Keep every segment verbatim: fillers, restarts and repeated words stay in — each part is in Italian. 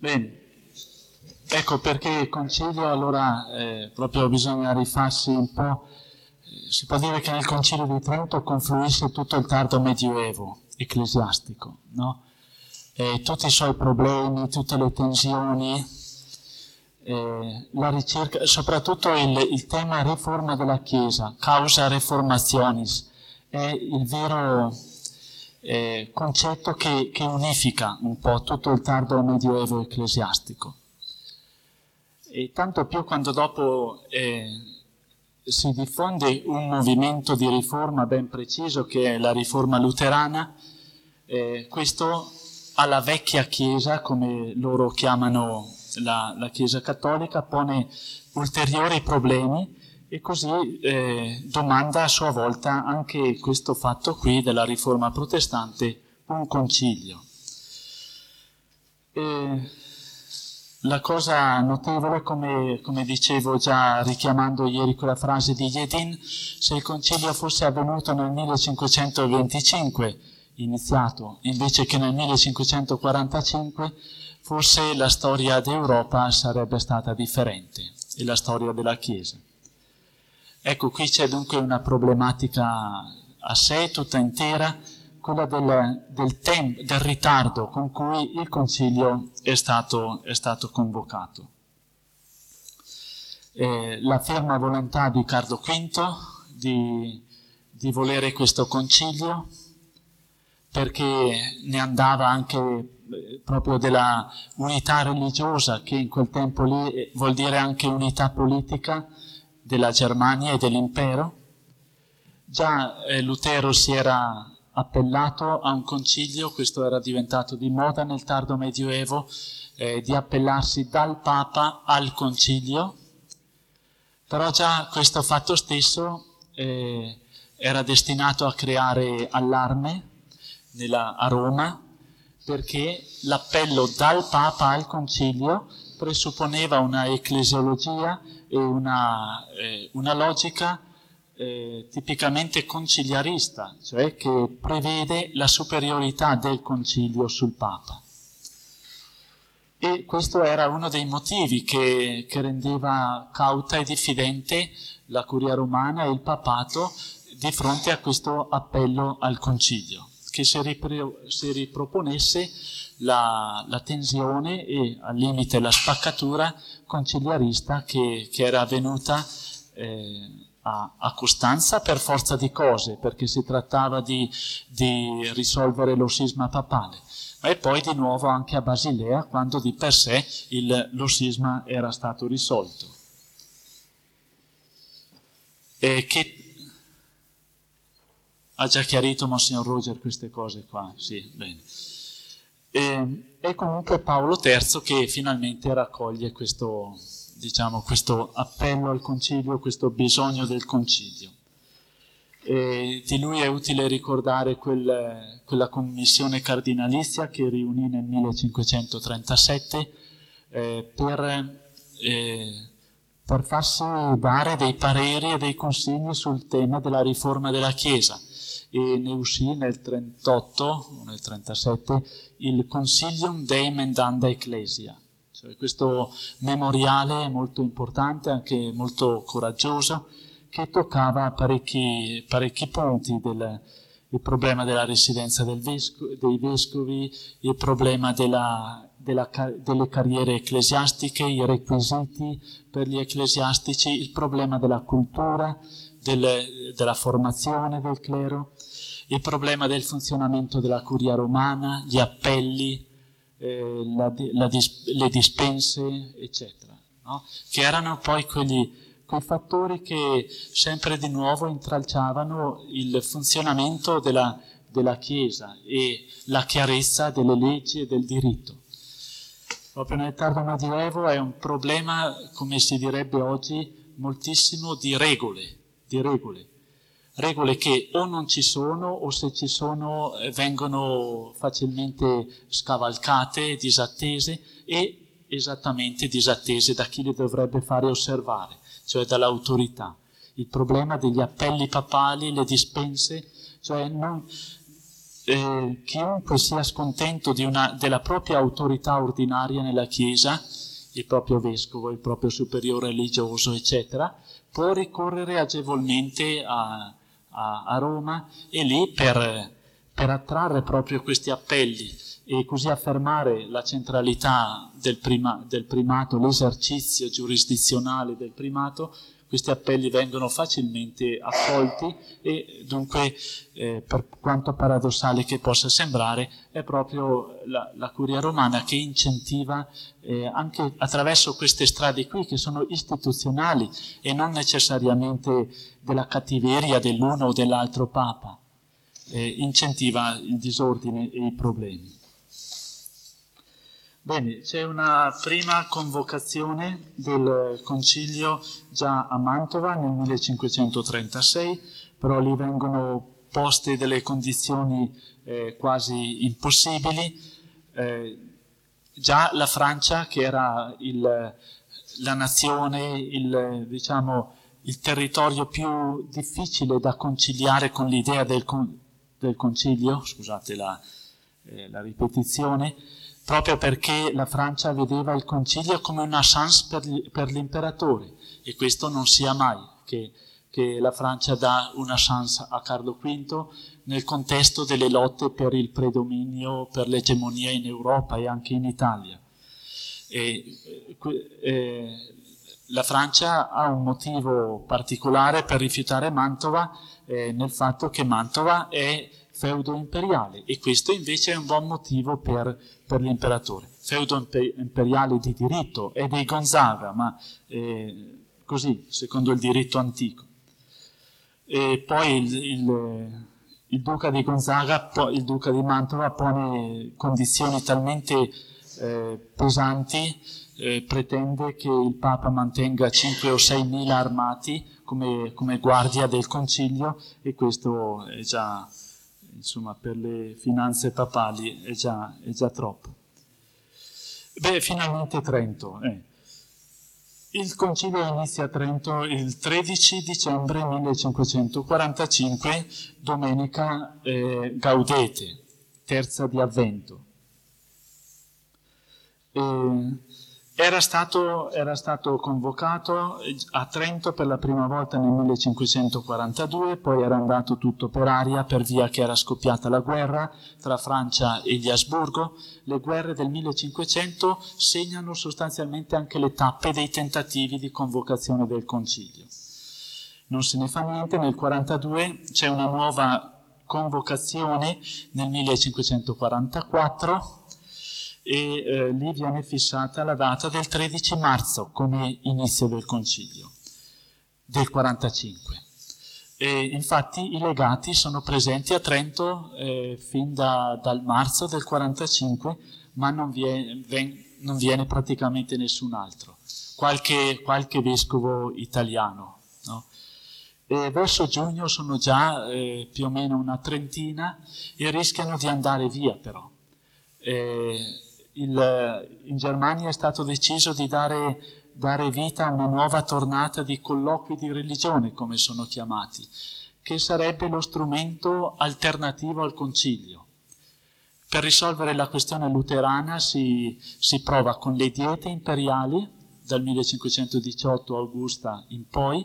Bene, ecco perché il concilio allora eh, proprio bisogna rifarsi un po', eh, si può dire che nel concilio di Trento confluisce tutto il tardo medioevo ecclesiastico, no? E tutti i suoi problemi, tutte le tensioni, eh, la ricerca, soprattutto il, il tema riforma della Chiesa, causa reformationis, è il vero eh, concetto che, che unifica un po' tutto il tardo medioevo ecclesiastico. E tanto più quando dopo eh, si diffonde un movimento di riforma ben preciso che è la riforma luterana, eh, questo alla vecchia Chiesa, come loro chiamano la, la Chiesa cattolica, pone ulteriori problemi e così eh, domanda a sua volta anche questo fatto qui della riforma protestante un concilio. E la cosa notevole, come, come dicevo già richiamando ieri quella frase di Jedin, se il concilio fosse avvenuto nel millecinquecentoventicinque, iniziato, invece che nel millecinquecentoquarantacinque, forse la storia d'Europa sarebbe stata differente e la storia della Chiesa. Ecco, qui c'è dunque una problematica a sé, tutta intera, quella del, del, tempo, del ritardo con cui il Concilio è stato, è stato convocato. Eh, la ferma volontà di Carlo quinto di, di volere questo Concilio, perché ne andava anche eh, proprio della unità religiosa, che in quel tempo lì eh, vuol dire anche unità politica della Germania e dell'impero. Già eh, Lutero si era appellato a un concilio, questo era diventato di moda nel tardo medioevo, eh, di appellarsi dal Papa al concilio, però già questo fatto stesso eh, era destinato a creare allarme nella, a Roma, perché l'appello dal Papa al concilio presupponeva una ecclesiologia e una, eh, una logica Eh, tipicamente conciliarista, cioè che prevede la superiorità del concilio sul Papa. E questo era uno dei motivi che, che rendeva cauta e diffidente la curia romana e il papato di fronte a questo appello al concilio, che si, ripro, si riproponesse la, la tensione e al limite la spaccatura conciliarista che, che era avvenuta eh, A, a Costanza per forza di cose, perché si trattava di, di risolvere lo scisma papale, ma e poi di nuovo anche a Basilea, quando di per sé il, lo scisma era stato risolto. E che ha già chiarito Monsignor Roger queste cose qua, sì, bene. E, e comunque Paolo terzo che finalmente raccoglie questo, diciamo, questo appello al concilio, questo bisogno del concilio. E di lui è utile ricordare quel, quella commissione cardinalizia che riunì nel millecinquecentotrentasette eh, per, eh, per farsi dare dei pareri e dei consigli sul tema della riforma della Chiesa. E ne uscì nel trentotto o nel trentasette il Consilium Dei Emendanda Ecclesia. Cioè questo memoriale molto importante, anche molto coraggioso, che toccava parecchi, parecchi punti del il problema della residenza del vescovo, dei vescovi, il problema della, della, delle carriere ecclesiastiche, i requisiti per gli ecclesiastici, il problema della cultura, del, della formazione del clero, il problema del funzionamento della curia romana, gli appelli, Eh, la, la dis, le dispense, eccetera, no? Che erano poi quegli, quei fattori che sempre di nuovo intralciavano il funzionamento della, della Chiesa e la chiarezza delle leggi e del diritto. Proprio nel tardo medioevo è un problema, come si direbbe oggi, moltissimo di regole, di regole. Regole che o non ci sono o se ci sono eh, vengono facilmente scavalcate, disattese e esattamente disattese da chi le dovrebbe fare osservare, cioè dall'autorità. Il problema degli appelli papali, le dispense, cioè non, eh, chiunque sia scontento di una, della propria autorità ordinaria nella Chiesa, il proprio vescovo, il proprio superiore religioso, eccetera, può ricorrere agevolmente a, a, a Roma e lì per, per attrarre proprio questi appelli e così affermare la centralità del, prima, del primato, l'esercizio giurisdizionale del primato, questi appelli vengono facilmente accolti e dunque, eh, per quanto paradossale che possa sembrare, è proprio la, la Curia Romana che incentiva eh, anche attraverso queste strade qui, che sono istituzionali e non necessariamente della cattiveria dell'uno o dell'altro Papa, eh, incentiva il disordine e i problemi. Bene, c'è una prima convocazione del concilio già a Mantova nel millecinquecentotrentasei, però lì vengono poste delle condizioni eh, quasi impossibili. Eh, già la Francia, che era il, la nazione, il, diciamo, il territorio più difficile da conciliare con l'idea del, con, del concilio, scusate la, eh, la ripetizione, proprio perché la Francia vedeva il concilio come una chance per, gli, per l'imperatore, e questo non sia mai, che, che la Francia dà una chance a Carlo quinto nel contesto delle lotte per il predominio, per l'egemonia in Europa e anche in Italia. E, eh, la Francia ha un motivo particolare per rifiutare Mantova, eh, nel fatto che Mantova è feudo imperiale, e questo invece è un buon motivo per, per l'imperatore. Feudo imperiale di diritto è dei Gonzaga, ma eh, così, secondo il diritto antico. E poi il, il, il duca di Gonzaga, il duca di Mantova, pone condizioni talmente eh, pesanti, eh, pretende che il Papa mantenga cinque o sei mila armati come, come guardia del concilio, e questo è già, insomma, per le finanze papali è già, è già troppo. Beh, finalmente Trento. Eh. Il concilio inizia a Trento il tredici dicembre millecinquecentoquarantacinque, domenica eh, Gaudete, terza di Avvento. E era stato, era stato convocato a Trento per la prima volta nel millecinquecentoquarantadue, poi era andato tutto per aria per via che era scoppiata la guerra tra Francia e gli Asburgo. Le guerre del millecinquecento segnano sostanzialmente anche le tappe dei tentativi di convocazione del concilio. Non se ne fa niente, nel quarantadue c'è una nuova convocazione nel millecinquecentoquarantaquattro, e eh, lì viene fissata la data del tredici marzo come inizio del concilio del quarantacinque. E infatti i legati sono presenti a Trento eh, fin da, dal marzo del quarantacinque, ma non viene, ven, non viene praticamente nessun altro, qualche, qualche vescovo italiano, no? E verso giugno sono già eh, più o meno una trentina e rischiano di andare via però. Eh, il, in Germania è stato deciso di dare, dare vita a una nuova tornata di colloqui di religione, come sono chiamati, che sarebbe lo strumento alternativo al concilio. Per risolvere la questione luterana si, si prova con le diete imperiali dal millecinquecentodiciotto Augusta in poi,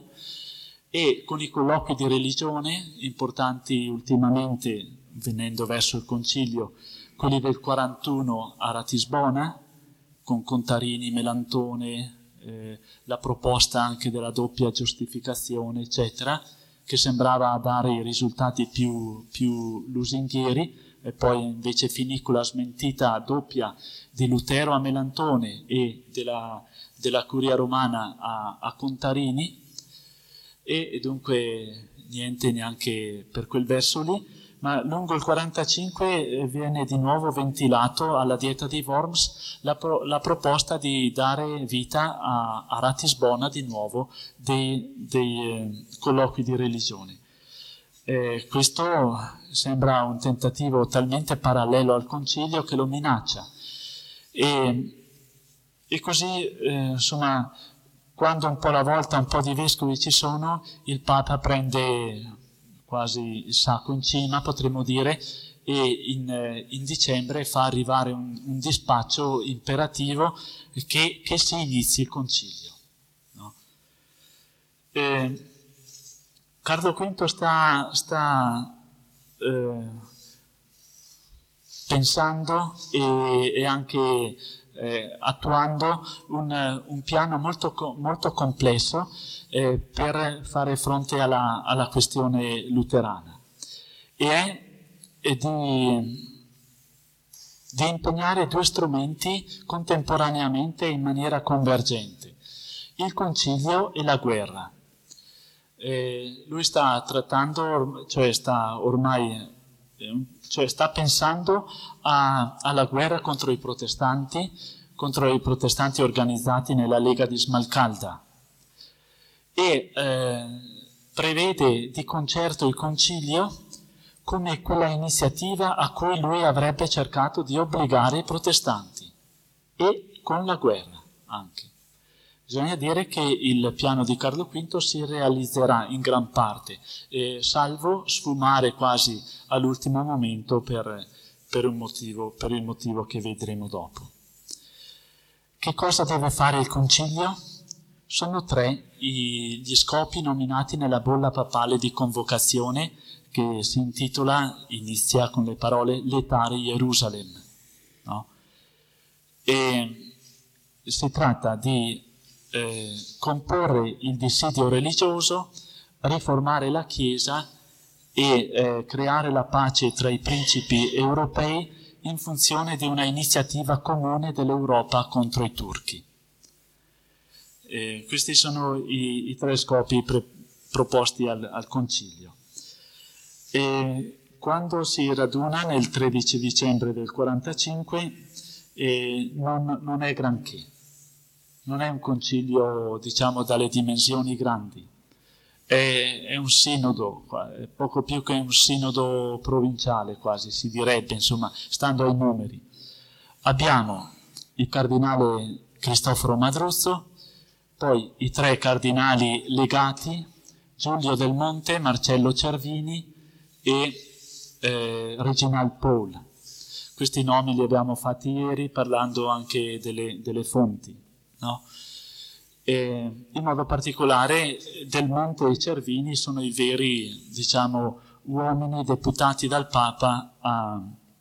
e con i colloqui di religione importanti ultimamente, venendo verso il concilio, quelli del quarantuno a Ratisbona, con Contarini, Melantone, eh, la proposta anche della doppia giustificazione, eccetera, che sembrava dare i risultati più, più lusinghieri, e poi invece finì con la smentita doppia di Lutero a Melantone e della, della Curia Romana a, a Contarini, e, e dunque niente neanche per quel verso lì. Ma lungo il quarantacinque viene di nuovo ventilato alla Dieta di Worms la, pro, la proposta di dare vita a, a Ratisbona di nuovo dei, dei eh, colloqui di religione. Eh, questo sembra un tentativo talmente parallelo al concilio che lo minaccia. E, e così, eh, insomma, quando un po' alla volta un po' di vescovi ci sono, il Papa prende quasi il sacco in cima, potremmo dire, e in, in dicembre fa arrivare un, un dispaccio imperativo che, che si inizi il concilio. No? Eh, Carlo V sta, sta eh, pensando e, e anche eh, attuando un, un piano molto, molto complesso eh, per fare fronte alla, alla questione luterana, e è, è di, di impegnare due strumenti contemporaneamente in maniera convergente: il concilio e la guerra. Eh, lui sta trattando, cioè sta ormai, eh, cioè sta pensando a, alla guerra contro i protestanti, contro i protestanti organizzati nella Lega di Smalcalda, e eh, prevede di concerto il concilio come quella iniziativa a cui lui avrebbe cercato di obbligare i protestanti, e con la guerra anche. Bisogna dire che il piano di Carlo V si realizzerà in gran parte, eh, salvo sfumare quasi all'ultimo momento per, per, un motivo, per il motivo che vedremo dopo. Che cosa deve fare il concilio? Sono tre i, gli scopi nominati nella bolla papale di convocazione, che si intitola, inizia con le parole Letare Jerusalem. No? E si tratta di eh, comporre il dissidio religioso, riformare la Chiesa e eh, creare la pace tra i principi europei in funzione di una iniziativa comune dell'Europa contro i turchi. Eh, questi sono i, i tre scopi pre- proposti al, al Concilio. E quando si raduna nel tredici dicembre del quarantacinque eh, non, non è granché, non è un concilio, diciamo, dalle dimensioni grandi, è, è un sinodo, è poco più che un sinodo provinciale quasi, si direbbe, insomma, stando ai numeri. Abbiamo il cardinale Cristoforo Madruzzo, poi i tre cardinali legati, Giulio Del Monte, Marcello Cervini e eh, Reginald Paul. Questi nomi li abbiamo fatti ieri parlando anche delle, delle fonti, no? E in modo particolare Del Monte e Cervini sono i veri, diciamo, uomini deputati dal Papa a,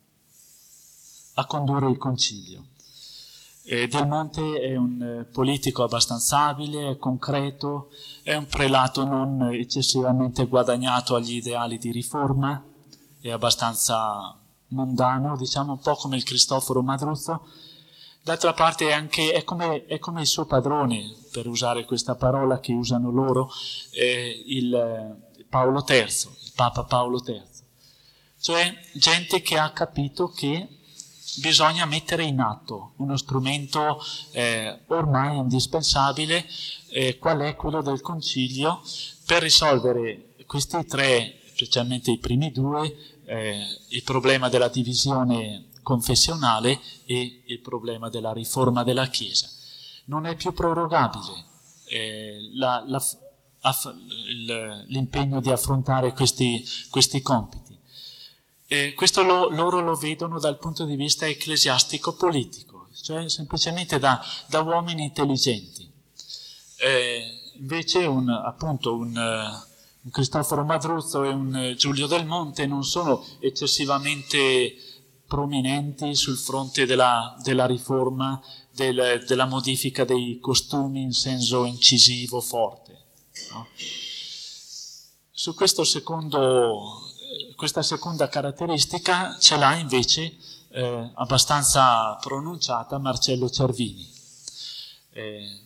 a condurre il concilio. Eh, Del Monte è un eh, politico abbastanza abile, è concreto, è un prelato non eccessivamente guadagnato agli ideali di riforma, è abbastanza mondano, diciamo, un po' come il Cristoforo Madruzzo. D'altra parte è, anche, è, come, è come il suo padrone, per usare questa parola che usano loro, eh, il eh, Paolo terzo, il Papa Paolo terzo. Cioè gente che ha capito che bisogna mettere in atto uno strumento eh, ormai indispensabile, eh, qual è quello del concilio, per risolvere questi tre, specialmente i primi due, eh, il problema della divisione confessionale e il problema della riforma della Chiesa. Non è più prorogabile eh, la, la, aff, il, l'impegno di affrontare questi, questi compiti. Eh, questo lo, loro lo vedono dal punto di vista ecclesiastico-politico, cioè semplicemente da, da uomini intelligenti. Eh, invece un, appunto un, un Cristoforo Madruzzo e un Giulio Del Monte non sono eccessivamente prominenti sul fronte della, della riforma, del, della modifica dei costumi in senso incisivo, forte. No? Su questo secondo... Questa seconda caratteristica ce l'ha invece eh, abbastanza pronunciata Marcello Cervini. Eh,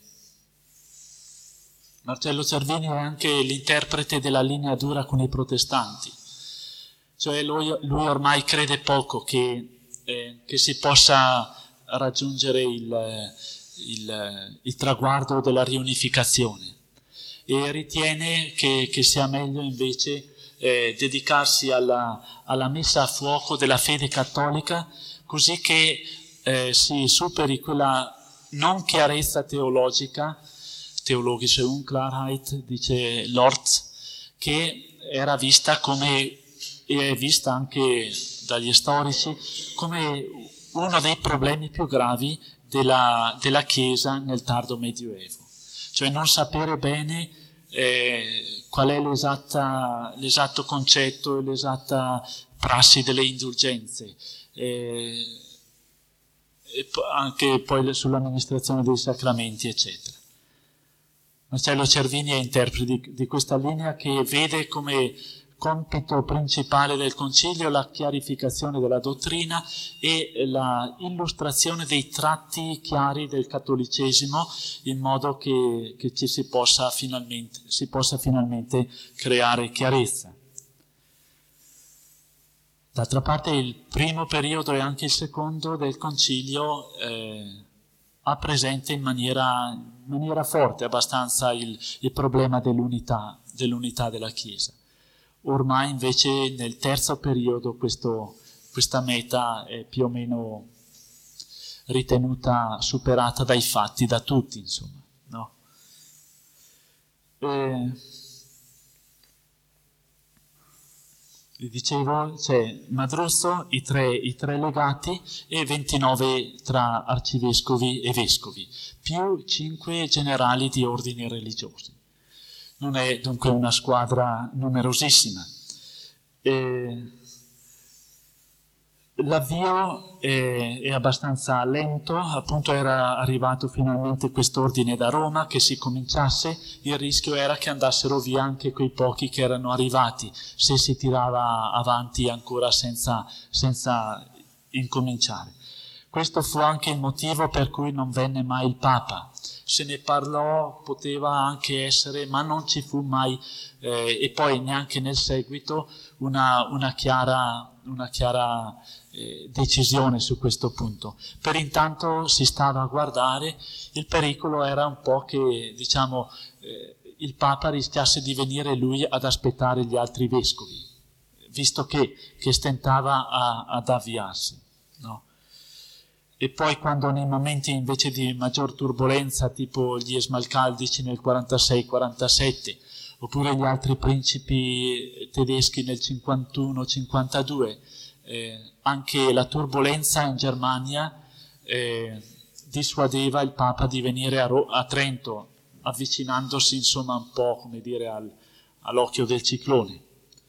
Marcello Cervini è anche l'interprete della linea dura con i protestanti, cioè lui, lui ormai crede poco che, eh, che si possa raggiungere il, il, il traguardo della riunificazione, e ritiene che, che sia meglio invece Eh, dedicarsi alla, alla messa a fuoco della fede cattolica, così che eh, si superi quella non chiarezza teologica, theologische Unklarheit, dice Lorz, che era vista come, e è vista anche dagli storici come uno dei problemi più gravi della, della Chiesa nel tardo Medioevo, cioè non sapere bene eh, qual è l'esatta, l'esatto concetto e l'esatta prassi delle indulgenze, eh, e anche poi sull'amministrazione dei sacramenti, eccetera. Marcello Cervini è interprete di, di questa linea che vede come compito principale del Concilio la chiarificazione della dottrina e la illustrazione dei tratti chiari del cattolicesimo, in modo che, che ci si possa finalmente, si possa finalmente creare chiarezza. D'altra parte il primo periodo e anche il secondo del Concilio eh, ha presente in maniera, in maniera forte abbastanza il, il problema dell'unità, dell'unità della Chiesa. Ormai invece nel terzo periodo questo, questa meta è più o meno ritenuta superata dai fatti, da tutti, insomma, no? E, vi dicevo, c'è Madruzzo, i tre, i tre legati e ventinove tra arcivescovi e vescovi, più cinque generali di ordini religiosi. Non è dunque una squadra numerosissima. E l'avvio è, è abbastanza lento, appunto era arrivato finalmente quest'ordine da Roma, che si cominciasse, il rischio era che andassero via anche quei pochi che erano arrivati, se si tirava avanti ancora senza, senza incominciare. Questo fu anche il motivo per cui non venne mai il Papa. Se ne parlò, poteva anche essere, ma non ci fu mai, eh, e poi neanche nel seguito, una, una chiara, una chiara eh, decisione su questo punto. Per intanto si stava a guardare, il pericolo era un po' che, diciamo, eh, il Papa rischiasse di venire lui ad aspettare gli altri vescovi, visto che, che stentava a, ad avviarsi, no? E poi quando nei momenti invece di maggior turbolenza, tipo gli Esmalcaldici nel quarantasei quarantasette, oppure gli altri principi tedeschi nel cinquantuno cinquantadue, eh, anche la turbolenza in Germania eh, dissuadeva il Papa di venire a, Ro- a Trento, avvicinandosi insomma un po', come dire, al, all'occhio del ciclone.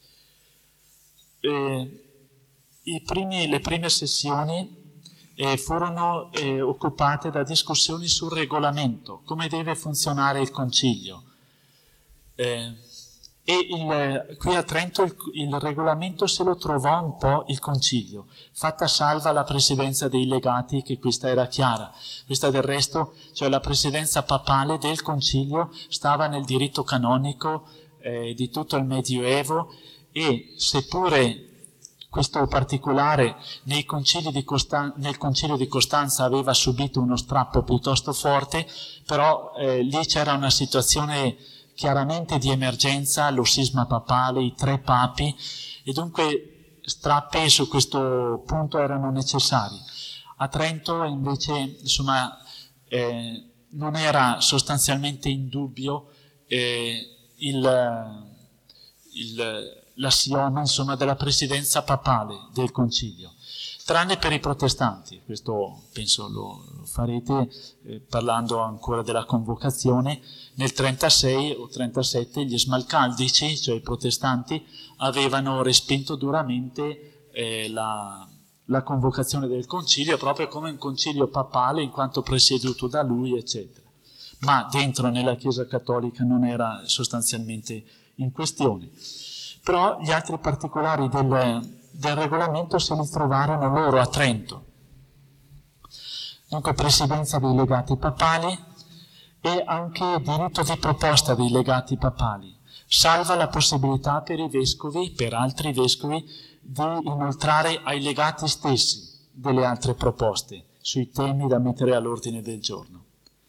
Eh, i primi, le prime sessioni Eh, furono eh, occupate da discussioni sul regolamento, come deve funzionare il concilio. Eh, e il, qui a Trento il, il regolamento se lo trovò un po' il concilio, fatta salva la presidenza dei legati, che questa era chiara. Questa del resto, cioè la presidenza papale del concilio, stava nel diritto canonico eh, di tutto il Medioevo, e seppure questo particolare nei concili di Costan- nel concilio di Costanza aveva subito uno strappo piuttosto forte, però eh, lì c'era una situazione chiaramente di emergenza, lo scisma papale, i tre papi, e dunque strappi su questo punto erano necessari. A Trento invece, insomma, eh, non era sostanzialmente in dubbio eh, il, il l'assioma, insomma, della presidenza papale del concilio, tranne per i protestanti. Questo penso lo farete eh, parlando ancora della convocazione. Nel trentasei o trentasette gli Esmalcaldici, cioè i protestanti, avevano respinto duramente eh, la, la convocazione del concilio, proprio come un concilio papale in quanto presieduto da lui, eccetera. Ma dentro nella Chiesa Cattolica non era sostanzialmente in questione. Però gli altri particolari del, del regolamento se li trovarono loro a Trento. Dunque presidenza dei legati papali e anche diritto di proposta dei legati papali, salva la possibilità per i vescovi, per altri vescovi, di inoltrare ai legati stessi delle altre proposte sui temi da mettere all'ordine del giorno.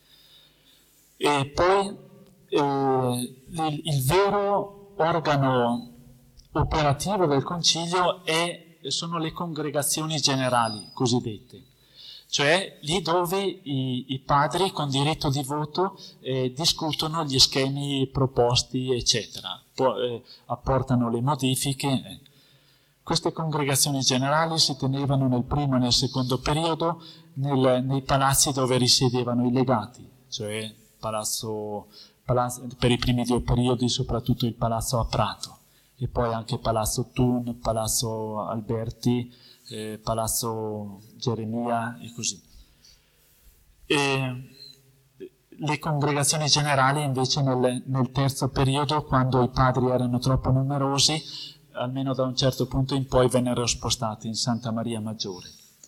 E poi eh, il, il vero organo operativo del concilio è, sono le congregazioni generali cosiddette, cioè lì dove i, i padri con diritto di voto eh, discutono gli schemi proposti, eccetera, poi eh, apportano le modifiche. Eh. Queste congregazioni generali si tenevano nel primo e nel secondo periodo nel, nei palazzi dove risiedevano i legati, cioè palazzo, palazzo, per i primi due periodi soprattutto il palazzo a Prato, e poi anche palazzo Thun, palazzo Alberti, eh, palazzo Geremia e così. E le congregazioni generali invece nel, nel terzo periodo, quando i padri erano troppo numerosi, almeno da un certo punto in poi vennero spostati in Santa Maria Maggiore.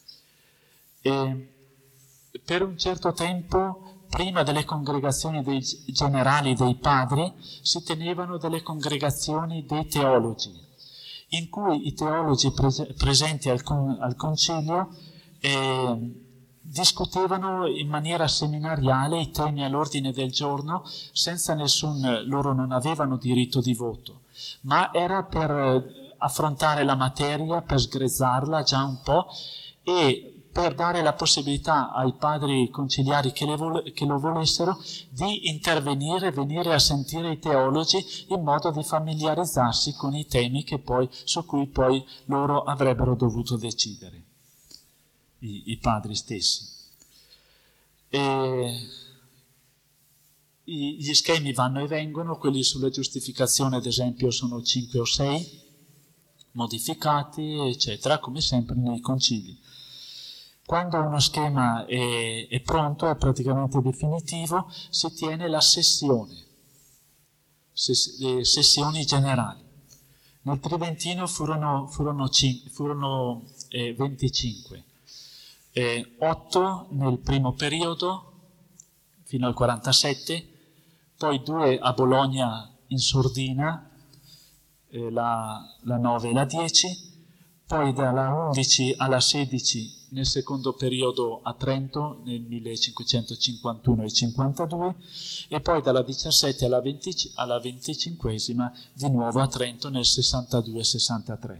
E per un certo tempo, prima delle congregazioni dei generali dei padri, si tenevano delle congregazioni dei teologi, in cui i teologi pres- presenti al, con- al concilio eh, discutevano in maniera seminariale i temi all'ordine del giorno, senza nessun, loro non avevano diritto di voto, ma era per affrontare la materia, per sgrezzarla già un po' e per dare la possibilità ai padri conciliari che, le vole, che lo volessero di intervenire, venire a sentire i teologi in modo di familiarizzarsi con i temi che poi, su cui poi loro avrebbero dovuto decidere, i, i padri stessi. E gli schemi vanno e vengono, quelli sulla giustificazione ad esempio sono cinque o sei, modificati eccetera, come sempre nei concili. Quando uno schema è, è pronto, è praticamente definitivo, si tiene la sessione, Sess- le sessioni generali. Nel Tridentino furono, furono, cin- furono eh, venticinque, eh, otto nel primo periodo fino al quarantasette, poi due a Bologna in sordina, eh, la, la nove e la dieci, poi dalla undici alla sedici nel secondo periodo a Trento nel millecinquecentocinquantuno e cinquantadue, e poi dalla diciassette alla, venti, alla venticinquesima di nuovo a Trento nel sessantadue sessantatré.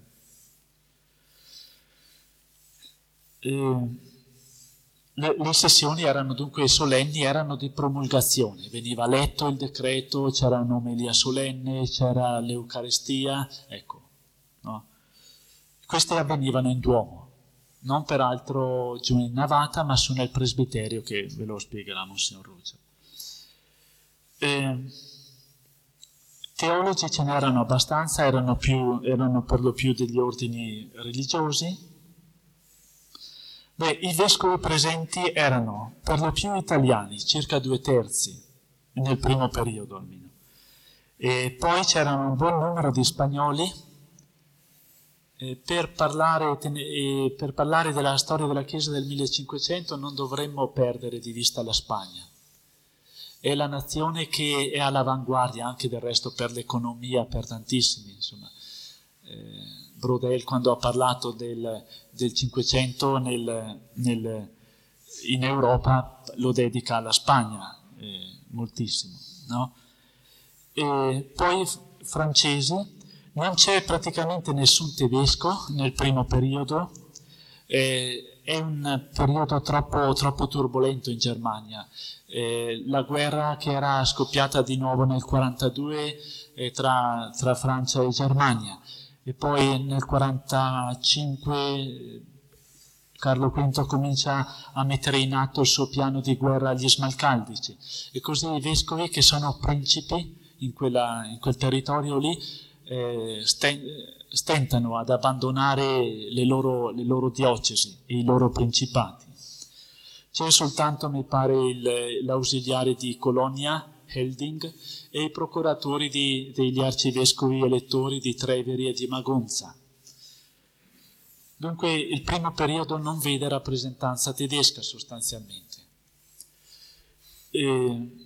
E Le, le sessioni erano dunque solenni, erano di promulgazione, veniva letto il decreto, c'era un'omelia solenne, c'era l'Eucaristia, ecco, no? Queste avvenivano in Duomo, non peraltro giù in navata, ma su nel presbiterio, che ve lo spiegherà Monsignor Ruggero. Eh, teologi ce n'erano abbastanza, erano, più, erano per lo più degli ordini religiosi. Beh, i vescovi presenti erano per lo più italiani, circa due terzi, nel primo periodo almeno. E poi c'erano un buon numero di spagnoli. Eh, per, parlare, eh, per parlare della storia della Chiesa del millecinquecento non dovremmo perdere di vista la Spagna. È la nazione che è all'avanguardia anche del resto per l'economia, per tantissimi, insomma. Eh, Brodel, quando ha parlato del, del Cinquecento nel, nel, in Europa, lo dedica alla Spagna eh, moltissimo, no? E poi francesi, non c'è praticamente nessun tedesco nel primo periodo, eh, è un periodo troppo, troppo turbolento in Germania. Eh, la guerra che era scoppiata di nuovo nel quarantadue eh, tra, tra Francia e Germania, e poi nel quarantacinque Carlo V comincia a mettere in atto il suo piano di guerra agli Smalcaldici, e così i vescovi, che sono principi in, quella, in quel territorio lì, eh, stentano ad abbandonare le loro, le loro diocesi e i loro principati. C'è soltanto, mi pare, il, l'ausiliare di Colonia, Helding, e i procuratori di, degli arcivescovi elettori di Treveri e di Magonza. Dunque il primo periodo non vede rappresentanza tedesca sostanzialmente. E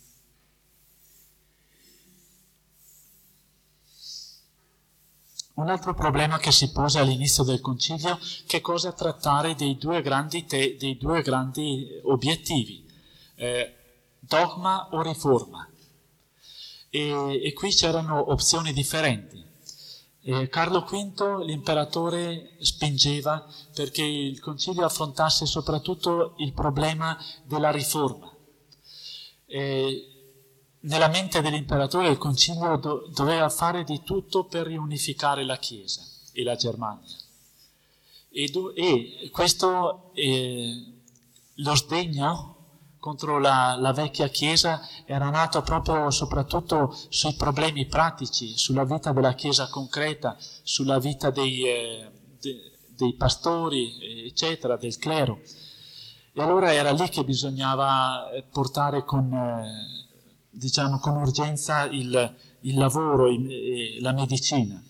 un altro problema che si pose all'inizio del concilio: che cosa trattare dei due grandi, te, dei due grandi obiettivi, eh, dogma o riforma. E, e qui c'erano opzioni differenti. Eh, Carlo V, l'imperatore, spingeva perché il concilio affrontasse soprattutto il problema della riforma. Eh, nella mente dell'imperatore il concilio do- doveva fare di tutto per riunificare la Chiesa. e la Germania. E, do, e questo, eh, lo sdegno contro la, la vecchia Chiesa era nato proprio soprattutto sui problemi pratici, sulla vita della Chiesa concreta, sulla vita dei, eh, de, dei pastori, eccetera, del clero. E allora era lì che bisognava portare con, eh, diciamo, con urgenza il, il lavoro e la medicina.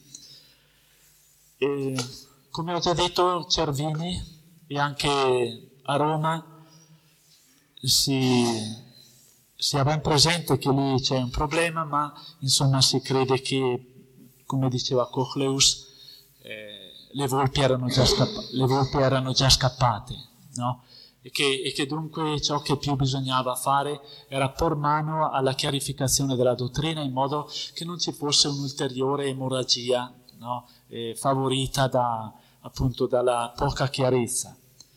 E, come ho già detto, Cervini e anche a Roma si, si ha ben presente che lì c'è un problema, ma insomma si crede che, come diceva Cochleus, eh, le volpi erano già, scappa- le volpi erano già scappate, no? E che, e che dunque ciò che più bisognava fare era por mano alla chiarificazione della dottrina in modo che non ci fosse un'ulteriore emorragia, no? eh, favorita da, appunto dalla poca chiarezza.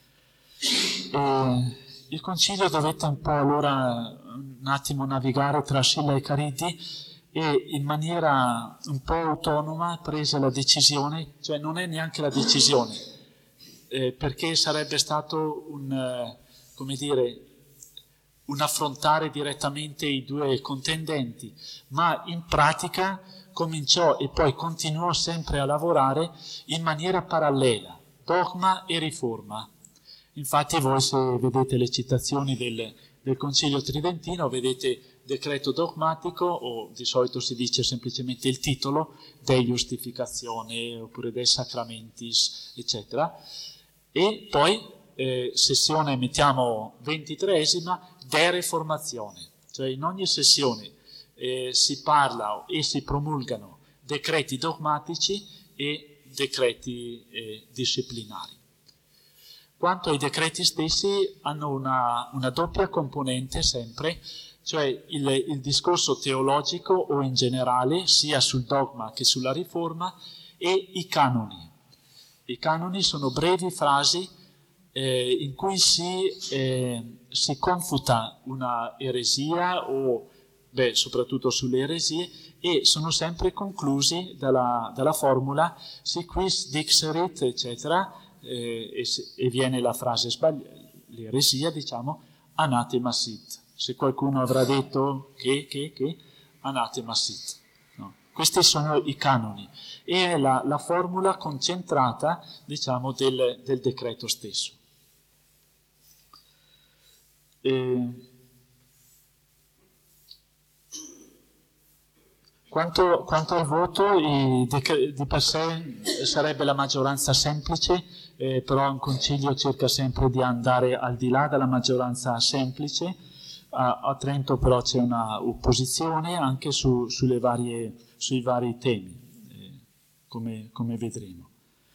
E il concilio dovette un po' allora un attimo navigare tra Scilla e Cariddi e in maniera un po' autonoma prese la decisione, cioè non è neanche la decisione, eh, perché sarebbe stato un, eh, come dire, un affrontare direttamente i due contendenti, ma in pratica cominciò e poi continuò sempre a lavorare in maniera parallela, dogma e riforma. Infatti voi se vedete le citazioni del, del Concilio Tridentino vedete decreto dogmatico, o di solito si dice semplicemente il titolo, de Justificazione oppure de Sacramentis, eccetera, e poi eh, sessione, mettiamo ventitreesima, de Reformazione, cioè in ogni sessione eh, si parla e si promulgano decreti dogmatici e decreti eh, disciplinari. Quanto ai decreti stessi, hanno una, una doppia componente sempre, cioè il, il discorso teologico o in generale, sia sul dogma che sulla riforma, e i canoni. I canoni sono brevi frasi eh, in cui si, eh, si confuta una eresia o, beh, soprattutto sulle eresie, e sono sempre conclusi dalla, dalla formula si quis dixerit, eccetera, eh, e, e viene la frase sbagliata, l'eresia, diciamo, anatema sit. Se qualcuno avrà detto che, che, che, anatema sit. No. Questi sono i canoni e è la, la formula concentrata, diciamo, del, del decreto stesso. E quanto, quanto al voto, i dec- di per sé sarebbe la maggioranza semplice, eh, però un concilio cerca sempre di andare al di là della maggioranza semplice. A, a Trento però c'è una opposizione anche su, sulle varie, sui vari temi, eh, come, come vedremo.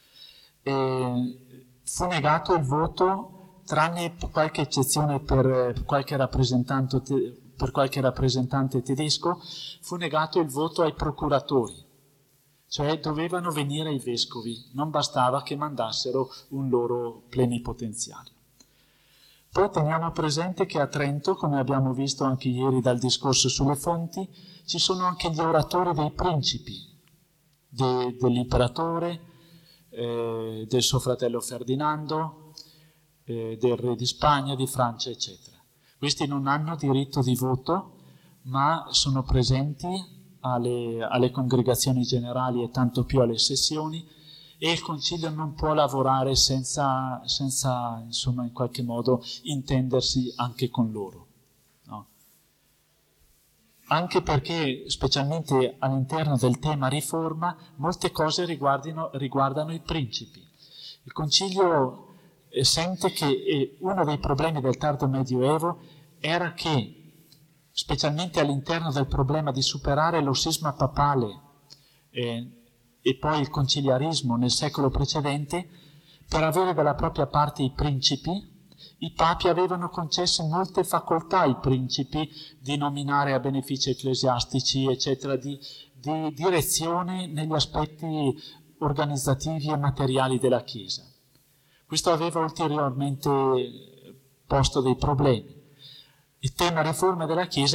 E fu negato il voto, tranne qualche eccezione per qualche rappresentante, per qualche rappresentante tedesco, fu negato il voto ai procuratori, cioè dovevano venire i vescovi, non bastava che mandassero un loro plenipotenziario. Poi teniamo presente che a Trento, come abbiamo visto anche ieri dal discorso sulle fonti, ci sono anche gli oratori dei principi, de, dell'imperatore, eh, del suo fratello Ferdinando, eh, del re di Spagna, di Francia, eccetera. Questi non hanno diritto di voto, ma sono presenti alle, alle congregazioni generali e tanto più alle sessioni, e il concilio non può lavorare senza, senza insomma, in qualche modo intendersi anche con loro. No? Anche perché, specialmente all'interno del tema riforma, molte cose riguardano, riguardano i principi. Il concilio eh, sente che eh, uno dei problemi del tardo Medioevo era che, specialmente all'interno del problema di superare lo scisma papale, eh, e poi il conciliarismo nel secolo precedente, per avere dalla propria parte i principi, i papi avevano concesso molte facoltà ai principi di nominare a benefici ecclesiastici, eccetera, di, di direzione negli aspetti organizzativi e materiali della Chiesa. Questo aveva ulteriormente posto dei problemi. Il tema riforma della Chiesa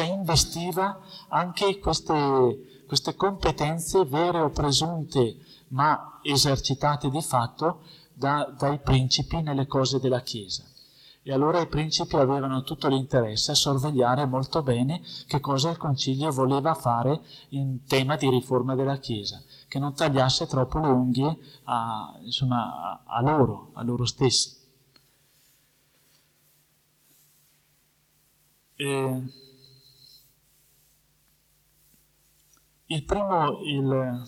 investiva anche queste, queste competenze vere o presunte, ma esercitate di fatto da, dai principi nelle cose della Chiesa. E allora i principi avevano tutto l'interesse a sorvegliare molto bene che cosa il Concilio voleva fare in tema di riforma della Chiesa, che non tagliasse troppo le unghie a, insomma, a, a loro, a loro stessi. E il primo, il,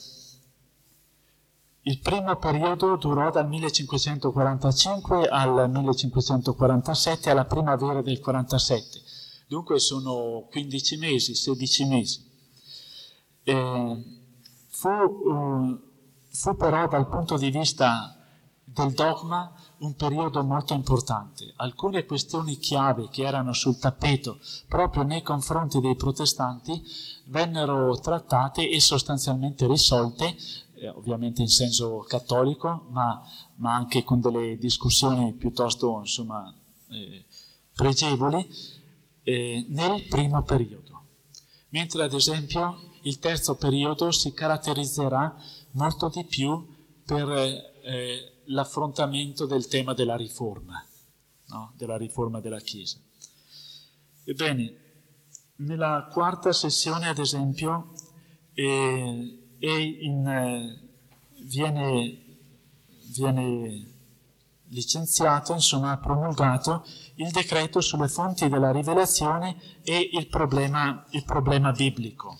il primo periodo durò dal millecinquecentoquarantacinque al millecinquecentoquarantasette, alla primavera del quarantasette, dunque sono quindici mesi, sedici mesi. E fu, uh, fu però dal punto di vista del dogma un periodo molto importante. Alcune questioni chiave che erano sul tappeto proprio nei confronti dei protestanti vennero trattate e sostanzialmente risolte, eh, ovviamente in senso cattolico, ma, ma anche con delle discussioni piuttosto, insomma, eh, pregevoli, eh, nel primo periodo. Mentre ad esempio il terzo periodo si caratterizzerà molto di più per eh, l'affrontamento del tema della riforma, no? Della riforma della Chiesa. Ebbene, nella quarta sessione, ad esempio, eh, è in, eh, viene, viene licenziato, insomma promulgato, il decreto sulle fonti della rivelazione e il problema, il problema biblico.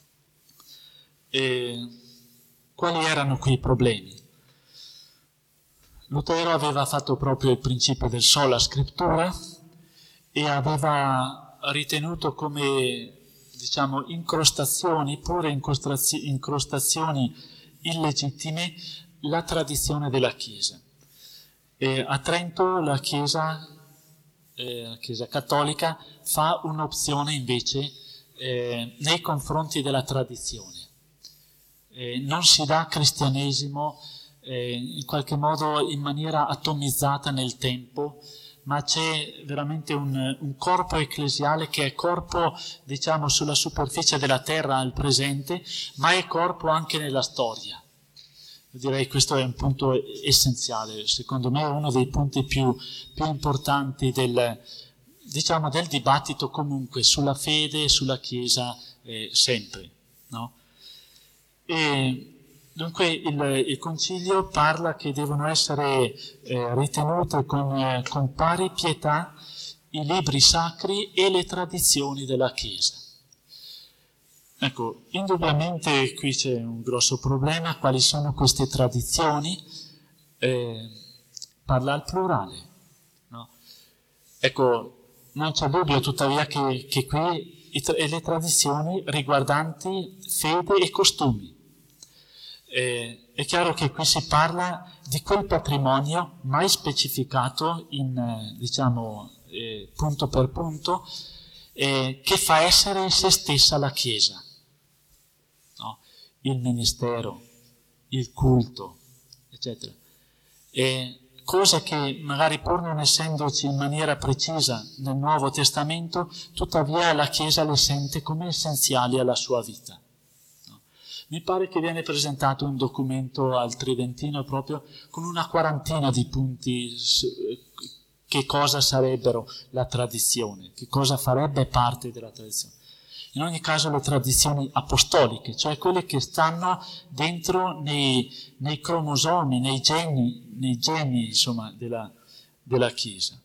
E quali erano qui i problemi? Lutero aveva fatto proprio il principio del sola scrittura e aveva ritenuto come, diciamo, incrostazioni, pure incrostazioni illegittime, la tradizione della Chiesa. E a Trento la Chiesa, eh, la Chiesa cattolica fa un'opzione invece eh, nei confronti della tradizione. Eh, non si dà cristianesimo eh, in qualche modo in maniera atomizzata nel tempo, ma c'è veramente un, un corpo ecclesiale che è corpo, diciamo, sulla superficie della terra al presente, ma è corpo anche nella storia. Direi che questo è un punto essenziale, secondo me è uno dei punti più, più importanti del, diciamo, del dibattito comunque sulla fede e sulla Chiesa eh, sempre, no? E dunque il, il Concilio parla che devono essere eh, ritenute con, eh, con pari pietà i libri sacri e le tradizioni della Chiesa. Ecco, indubbiamente qui c'è un grosso problema, quali sono queste tradizioni? Eh, parla al plurale, no? Ecco, non c'è dubbio tuttavia che, che qui i, le tradizioni riguardanti fede e costumi. Eh, è chiaro che qui si parla di quel patrimonio mai specificato in, eh, diciamo, eh, punto per punto, eh, che fa essere se stessa la Chiesa, no? Il ministero, il culto, eccetera. E cose che magari pur non essendoci in maniera precisa nel Nuovo Testamento, tuttavia la Chiesa le sente come essenziali alla sua vita. Mi pare che viene presentato un documento al Tridentino proprio con una quarantina di punti su che cosa sarebbero la tradizione, che cosa farebbe parte della tradizione. In ogni caso le tradizioni apostoliche, cioè quelle che stanno dentro nei, nei cromosomi, nei geni, nei geni insomma, della, della Chiesa.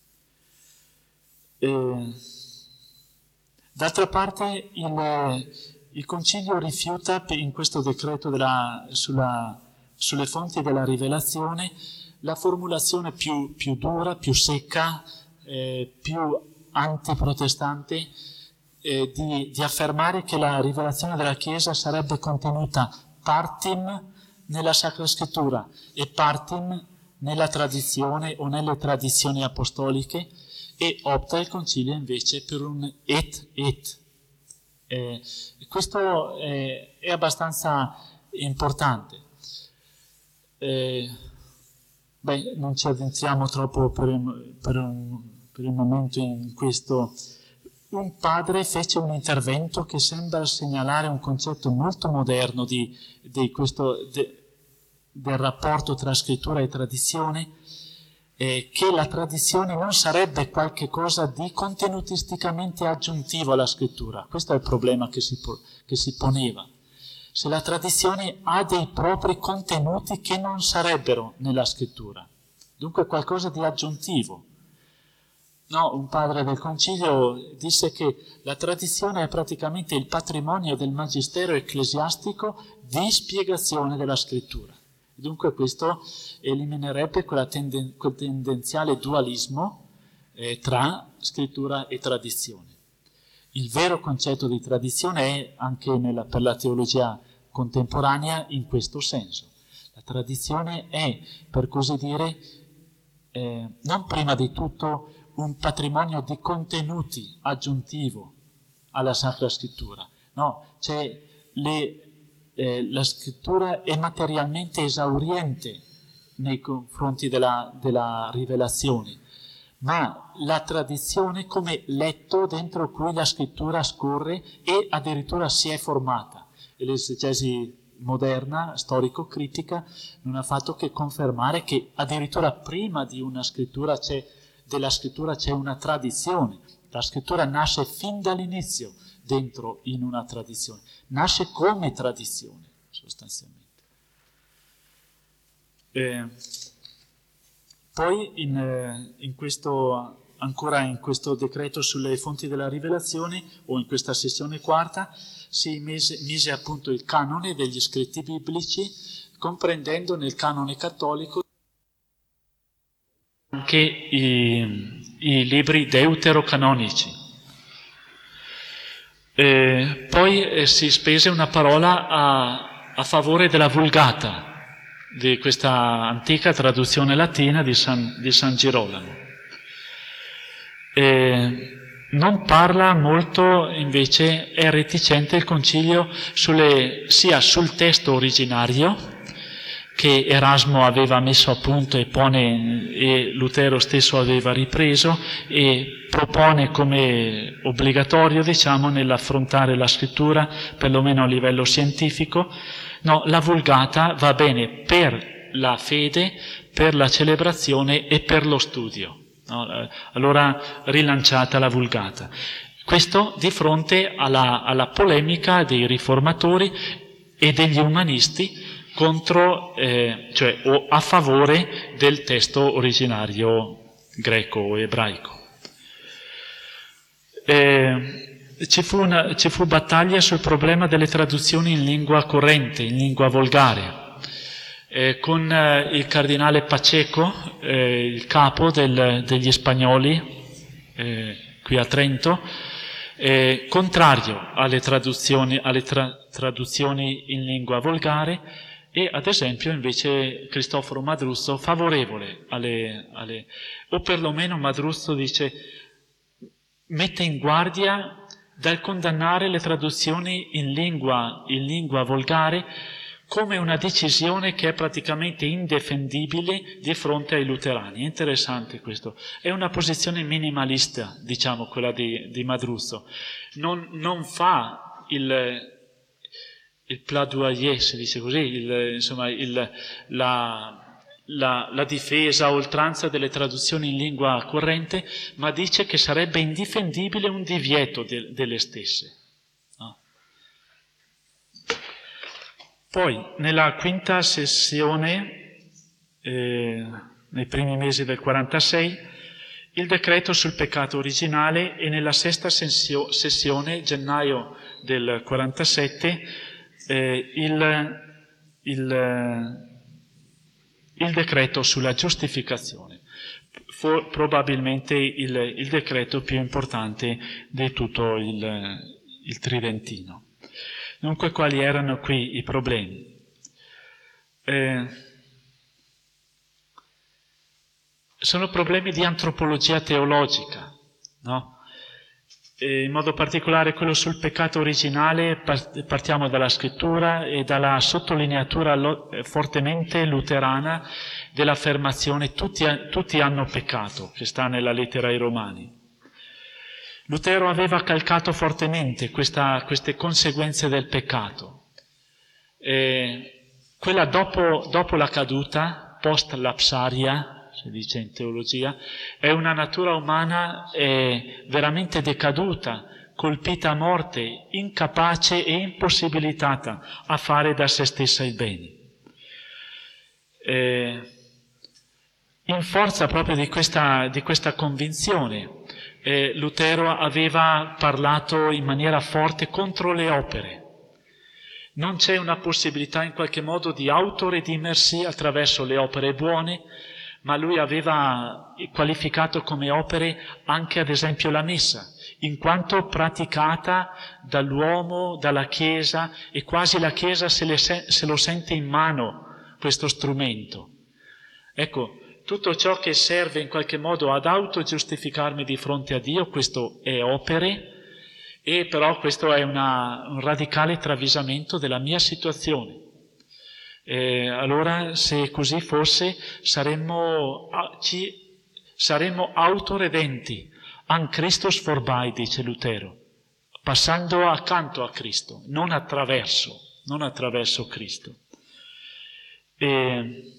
E, d'altra parte il... Il Concilio rifiuta in questo decreto della, sulla, sulle fonti della rivelazione la formulazione più, più dura, più secca, eh, più antiprotestante eh, di, di affermare che la rivelazione della Chiesa sarebbe contenuta partim nella Sacra Scrittura e partim nella tradizione o nelle tradizioni apostoliche, e opta il Concilio invece per un et et. Eh, questo eh, è abbastanza importante. Eh, beh, non ci addentriamo troppo per il, per, un, per il momento in questo. Un padre fece un intervento che sembra segnalare un concetto molto moderno di, di questo, de, del rapporto tra scrittura e tradizione, eh, che la tradizione non sarebbe qualche cosa di contenutisticamente aggiuntivo alla scrittura. Questo è il problema che si, che si poneva. Se la tradizione ha dei propri contenuti che non sarebbero nella scrittura, dunque qualcosa di aggiuntivo. No, un padre del concilio disse che la tradizione è praticamente il patrimonio del magistero ecclesiastico di spiegazione della scrittura. Dunque questo eliminerebbe quella tenden- quel tendenziale dualismo eh, tra scrittura e tradizione. Il vero concetto di tradizione è anche nella, per la teologia contemporanea in questo senso. La tradizione è, per così dire, eh, non prima di tutto un patrimonio di contenuti aggiuntivo alla Sacra Scrittura. No, c'è le, eh, la Scrittura è materialmente esauriente nei confronti della, della rivelazione, ma la tradizione come letto dentro cui la Scrittura scorre e addirittura si è formata. E l'esegesi moderna, storico-critica, non ha fatto che confermare che addirittura prima di una scrittura c'è, della scrittura c'è una tradizione. La scrittura nasce fin dall'inizio dentro in una tradizione, nasce come tradizione sostanzialmente. Eh, poi in, in questo, ancora in questo decreto sulle fonti della rivelazione, o in questa sessione quarta, si mise, mise appunto il canone degli scritti biblici, comprendendo nel canone cattolico anche i, i libri deuterocanonici. Eh, poi eh, si spese una parola a, a favore della Vulgata, di questa antica traduzione latina di San, di San Girolamo. Eh, non parla molto, invece, è reticente il Concilio sulle, sia sul testo originario, che Erasmo aveva messo a punto e, pone, e Lutero stesso aveva ripreso e propone come obbligatorio, diciamo, nell'affrontare la scrittura, perlomeno a livello scientifico. No, la Vulgata va bene per la fede, per la celebrazione e per lo studio. No, allora rilanciata la Vulgata. Questo di fronte alla, alla polemica dei riformatori e degli umanisti contro, eh, cioè o a favore del testo originario greco o ebraico. Eh, ci fu, una, ci fu battaglia sul problema delle traduzioni in lingua corrente, in lingua volgare. Eh, con eh, il cardinale Pacheco, eh, il capo del, degli spagnoli, eh, qui a Trento, eh, contrario alle traduzioni, alle tra, traduzioni in lingua volgare, e ad esempio invece Cristoforo Madrusso favorevole alle, alle o perlomeno Madrusso dice, mette in guardia dal condannare le traduzioni in lingua, in lingua volgare come una decisione che è praticamente indefendibile di fronte ai luterani. È interessante questo. È una posizione minimalista, diciamo, quella di, di Madrusso. Non, non fa il, il plaidoyer, si dice così, il, insomma, il, la, la, la difesa a oltranza delle traduzioni in lingua corrente, ma dice che sarebbe indifendibile un divieto de, delle stesse. Poi, nella quinta sessione, eh, nei primi mesi del quarantasei, il decreto sul peccato originale, e nella sesta sessio, sessione, gennaio del quarantasette, eh, il, il, il decreto sulla giustificazione, For, probabilmente il, il decreto più importante di tutto il, il Tridentino. Dunque, quali erano qui i problemi? Eh, sono problemi di antropologia teologica, no? E in modo particolare quello sul peccato originale, partiamo dalla scrittura e dalla sottolineatura lo, fortemente luterana dell'affermazione tutti, tutti hanno peccato, che sta nella lettera ai Romani. Lutero aveva calcato fortemente questa, queste conseguenze del peccato. E quella dopo, dopo la caduta, post lapsaria, si dice in teologia, è una natura umana eh, veramente decaduta, colpita a morte, incapace e impossibilitata a fare da se stessa il bene. Eh, in forza proprio di questa, di questa convinzione, eh, Lutero aveva parlato in maniera forte contro le opere. Non c'è una possibilità in qualche modo di autoredimersi attraverso le opere buone, ma lui aveva qualificato come opere anche ad esempio la messa, in quanto praticata dall'uomo, dalla Chiesa, e quasi la Chiesa se, le se, se lo sente in mano questo strumento. Ecco, tutto ciò che serve in qualche modo ad autogiustificarmi di fronte a Dio, questo è opere, e però questo è una, un radicale travisamento della mia situazione. E allora, se così fosse, saremmo, ci, saremmo autoredenti, an Christus vorbei, dice Lutero, passando accanto a Cristo, non attraverso, non attraverso Cristo. E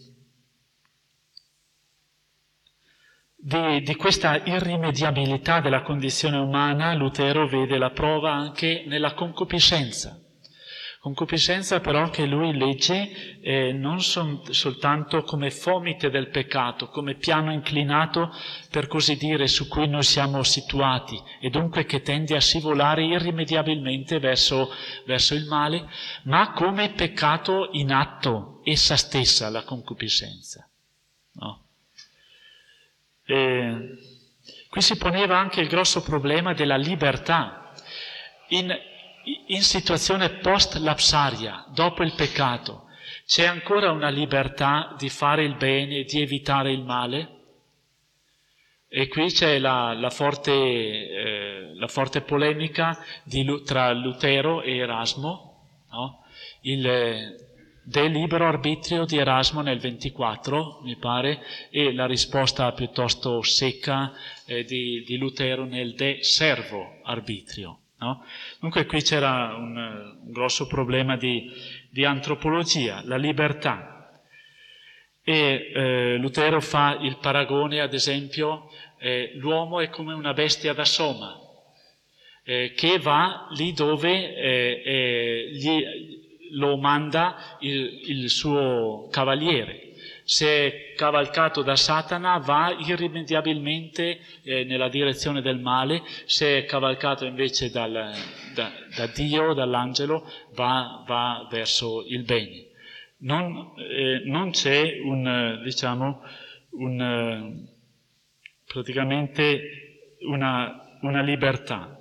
di, di questa irrimediabilità della condizione umana Lutero vede la prova anche nella concupiscenza. Concupiscenza però che lui legge eh, non son, soltanto come fomite del peccato, come piano inclinato, per così dire, su cui noi siamo situati, e dunque che tende a scivolare irrimediabilmente verso, verso il male, ma come peccato in atto, essa stessa, la concupiscenza. No? E qui si poneva anche il grosso problema della libertà. In In situazione post-lapsaria, dopo il peccato, c'è ancora una libertà di fare il bene, di evitare il male? E qui c'è la, la, forte, eh, la forte polemica di, tra Lutero e Erasmo, no? Il De libero arbitrio di Erasmo nel ventiquattro, mi pare, e la risposta piuttosto secca eh, di, di Lutero nel De servo arbitrio. No? Dunque qui c'era un, un grosso problema di, di antropologia, la libertà. E eh, Lutero fa il paragone, ad esempio, eh, l'uomo è come una bestia da soma, eh, che va lì dove eh, eh, gli, lo manda il, il suo cavaliere. Se è cavalcato da Satana va irrimediabilmente eh, nella direzione del male, se è cavalcato invece dal, da, da Dio, dall'angelo, va, va verso il bene. Non, eh, non c'è un, diciamo, un, praticamente una, una libertà.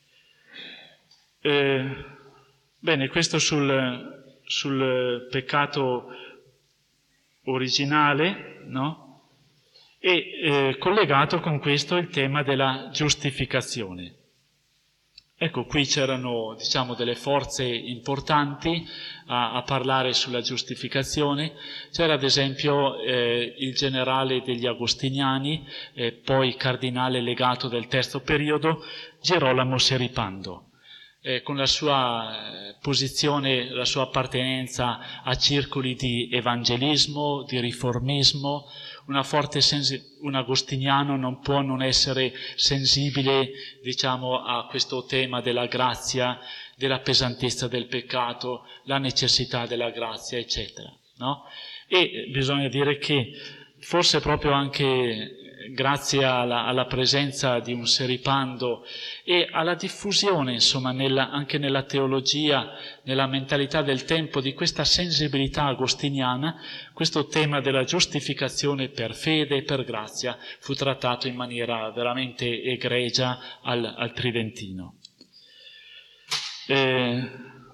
Eh, bene, questo sul, sul peccato originale, no? E eh, collegato con questo il tema della giustificazione. Ecco, qui c'erano, diciamo, delle forze importanti a, a parlare sulla giustificazione. C'era ad esempio eh, il generale degli Agostiniani, eh, poi cardinale legato del terzo periodo, Gerolamo Seripando. Eh, con la sua posizione, la sua appartenenza a circoli di evangelismo, di riformismo, una forte sensi- un agostiniano non può non essere sensibile, diciamo, a questo tema della grazia, della pesantezza del peccato, la necessità della grazia, eccetera. No? E bisogna dire che forse proprio anche grazie alla, alla presenza di un Seripando e alla diffusione, insomma, nella, anche nella teologia, nella mentalità del tempo, di questa sensibilità agostiniana, questo tema della giustificazione per fede e per grazia fu trattato in maniera veramente egregia al, al Tridentino. Eh,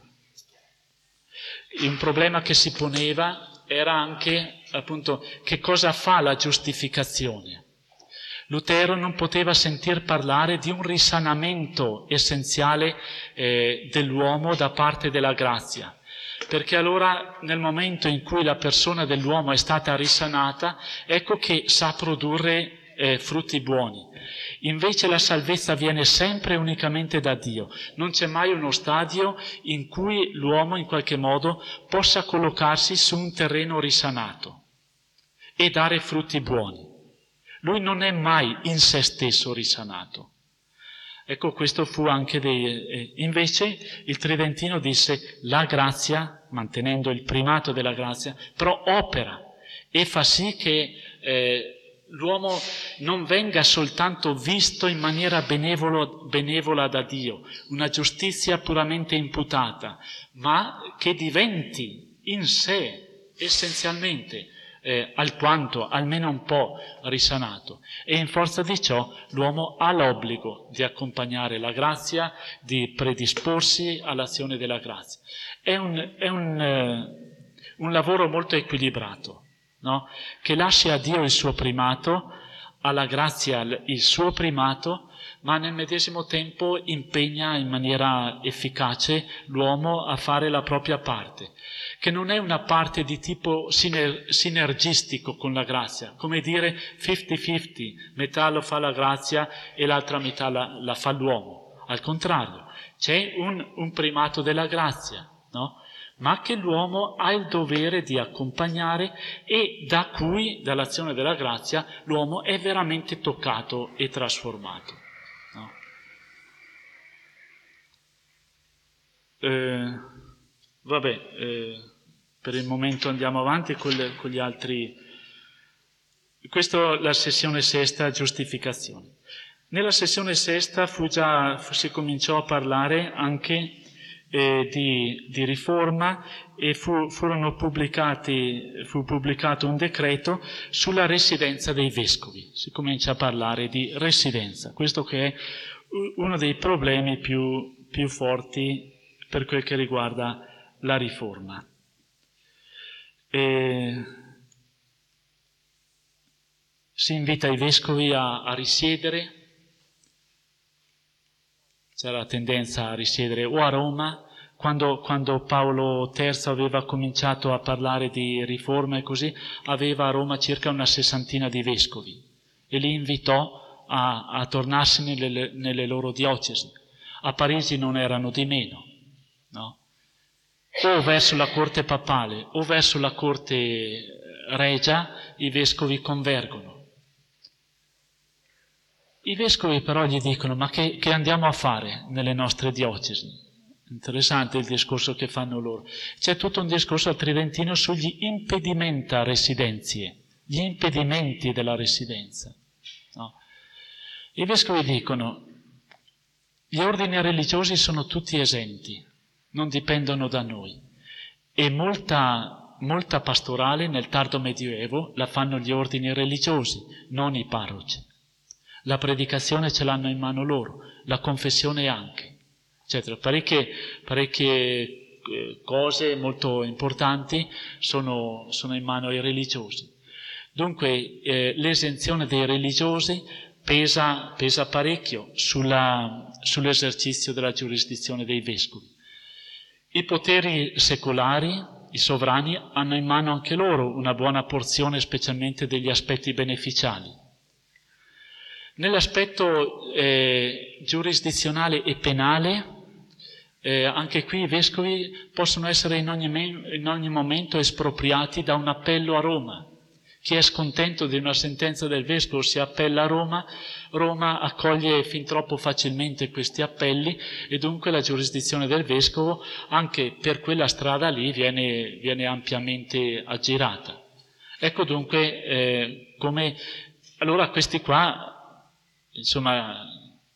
un problema che si poneva era anche, appunto, che cosa fa la giustificazione. Lutero non poteva sentir parlare di un risanamento essenziale eh, dell'uomo da parte della grazia, perché allora nel momento in cui la persona dell'uomo è stata risanata, ecco che sa produrre eh, frutti buoni. Invece la salvezza viene sempre e unicamente da Dio. Non c'è mai uno stadio in cui l'uomo in qualche modo possa collocarsi su un terreno risanato e dare frutti buoni. Lui non è mai in se stesso risanato. Ecco, questo fu anche dei... Eh, invece il Tridentino disse la grazia, mantenendo il primato della grazia, però opera e fa sì che eh, l'uomo non venga soltanto visto in maniera benevolo, benevola da Dio, una giustizia puramente imputata, ma che diventi in sé essenzialmente Eh, alquanto, almeno un po' risanato. E in forza di ciò l'uomo ha l'obbligo di accompagnare la grazia, di predisporsi all'azione della grazia. È un, è un, eh, un lavoro molto equilibrato, no? Che lascia a Dio il suo primato, alla grazia il suo primato, ma nel medesimo tempo impegna in maniera efficace l'uomo a fare la propria parte, che non è una parte di tipo siner- sinergistico con la grazia, come dire cinquanta cinquanta, metà lo fa la grazia e l'altra metà la, la fa l'uomo. Al contrario, c'è un, un primato della grazia, no? Ma che l'uomo ha il dovere di accompagnare e da cui, dall'azione della grazia, l'uomo è veramente toccato e trasformato. No? Eh, vabbè, eh, per il momento andiamo avanti con, le, con gli altri. Questa è la sessione sesta, giustificazione. Nella sessione sesta fu già, si cominciò a parlare anche eh, di, di riforma e fu, furono pubblicati, fu pubblicato un decreto sulla residenza dei vescovi. Si comincia a parlare di residenza, questo che è uno dei problemi più, più forti per quel che riguarda la riforma. E si invita i vescovi a, a risiedere, c'era la tendenza a risiedere o a Roma, quando, quando Paolo terzo aveva cominciato a parlare di riforma e così, aveva a Roma circa una sessantina di vescovi e li invitò a, a tornarsene nelle, nelle loro diocesi. A Parigi non erano di meno, no? O verso la corte papale o verso la corte regia i vescovi convergono. I vescovi però gli dicono: ma che, che andiamo a fare nelle nostre diocesi? Interessante il discorso che fanno loro. C'è tutto un discorso al Tridentino sugli impedimenta residenzie, gli impedimenti della residenza. No? I vescovi dicono: gli ordini religiosi sono tutti esenti, non dipendono da noi. E molta, molta pastorale nel tardo Medioevo la fanno gli ordini religiosi, non i parroci. La predicazione ce l'hanno in mano loro, la confessione anche, eccetera. Parecchie, parecchie cose molto importanti sono, sono in mano ai religiosi. Dunque eh, l'esenzione dei religiosi pesa, pesa parecchio sulla, sull'esercizio della giurisdizione dei vescovi. I poteri secolari, i sovrani, hanno in mano anche loro una buona porzione, specialmente degli aspetti beneficiali. Nell'aspetto eh, giurisdizionale e penale, eh, anche qui i vescovi possono essere in ogni, me- in ogni momento espropriati da un appello a Roma. Chi è scontento di una sentenza del vescovo si appella a Roma, Roma accoglie fin troppo facilmente questi appelli e dunque la giurisdizione del vescovo anche per quella strada lì viene, viene ampiamente aggirata. Ecco dunque eh, come... Allora questi qua... Insomma,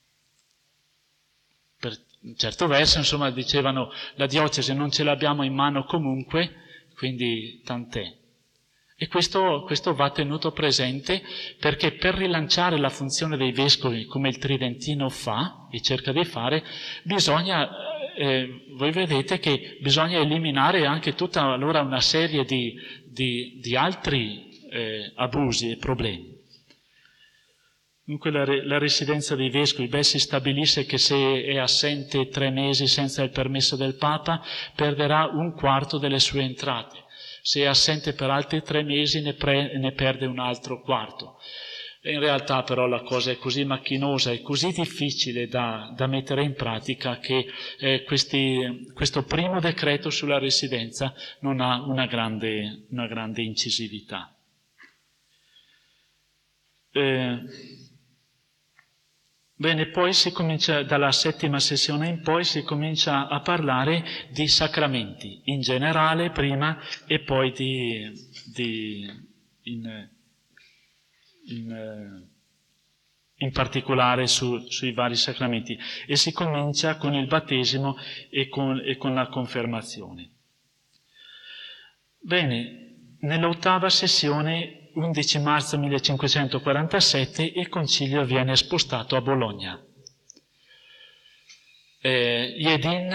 per un certo verso, insomma, dicevano la diocesi non ce l'abbiamo in mano comunque, quindi tant'è. E questo, questo va tenuto presente perché per rilanciare la funzione dei vescovi, come il Tridentino fa e cerca di fare, bisogna, eh, voi vedete che bisogna eliminare anche tutta allora una serie di, di, di altri eh, abusi e problemi. Dunque la, la residenza dei vescovi, beh, si stabilisce che se è assente tre mesi senza il permesso del Papa, perderà un quarto delle sue entrate. Se è assente per altri tre mesi ne, pre, ne perde un altro quarto. In realtà però la cosa è così macchinosa e così difficile da, da mettere in pratica che eh, questi, questo primo decreto sulla residenza non ha una grande, una grande incisività. Eh, bene, poi si comincia, dalla settima sessione in poi si comincia a parlare di sacramenti, in generale prima e poi di, di in, in, in particolare su, sui vari sacramenti, e si comincia con il battesimo e con, e con la confermazione. Bene, nell'ottava sessione, undici marzo millecinquecentoquarantasette, il concilio viene spostato a Bologna. Eh, Jedin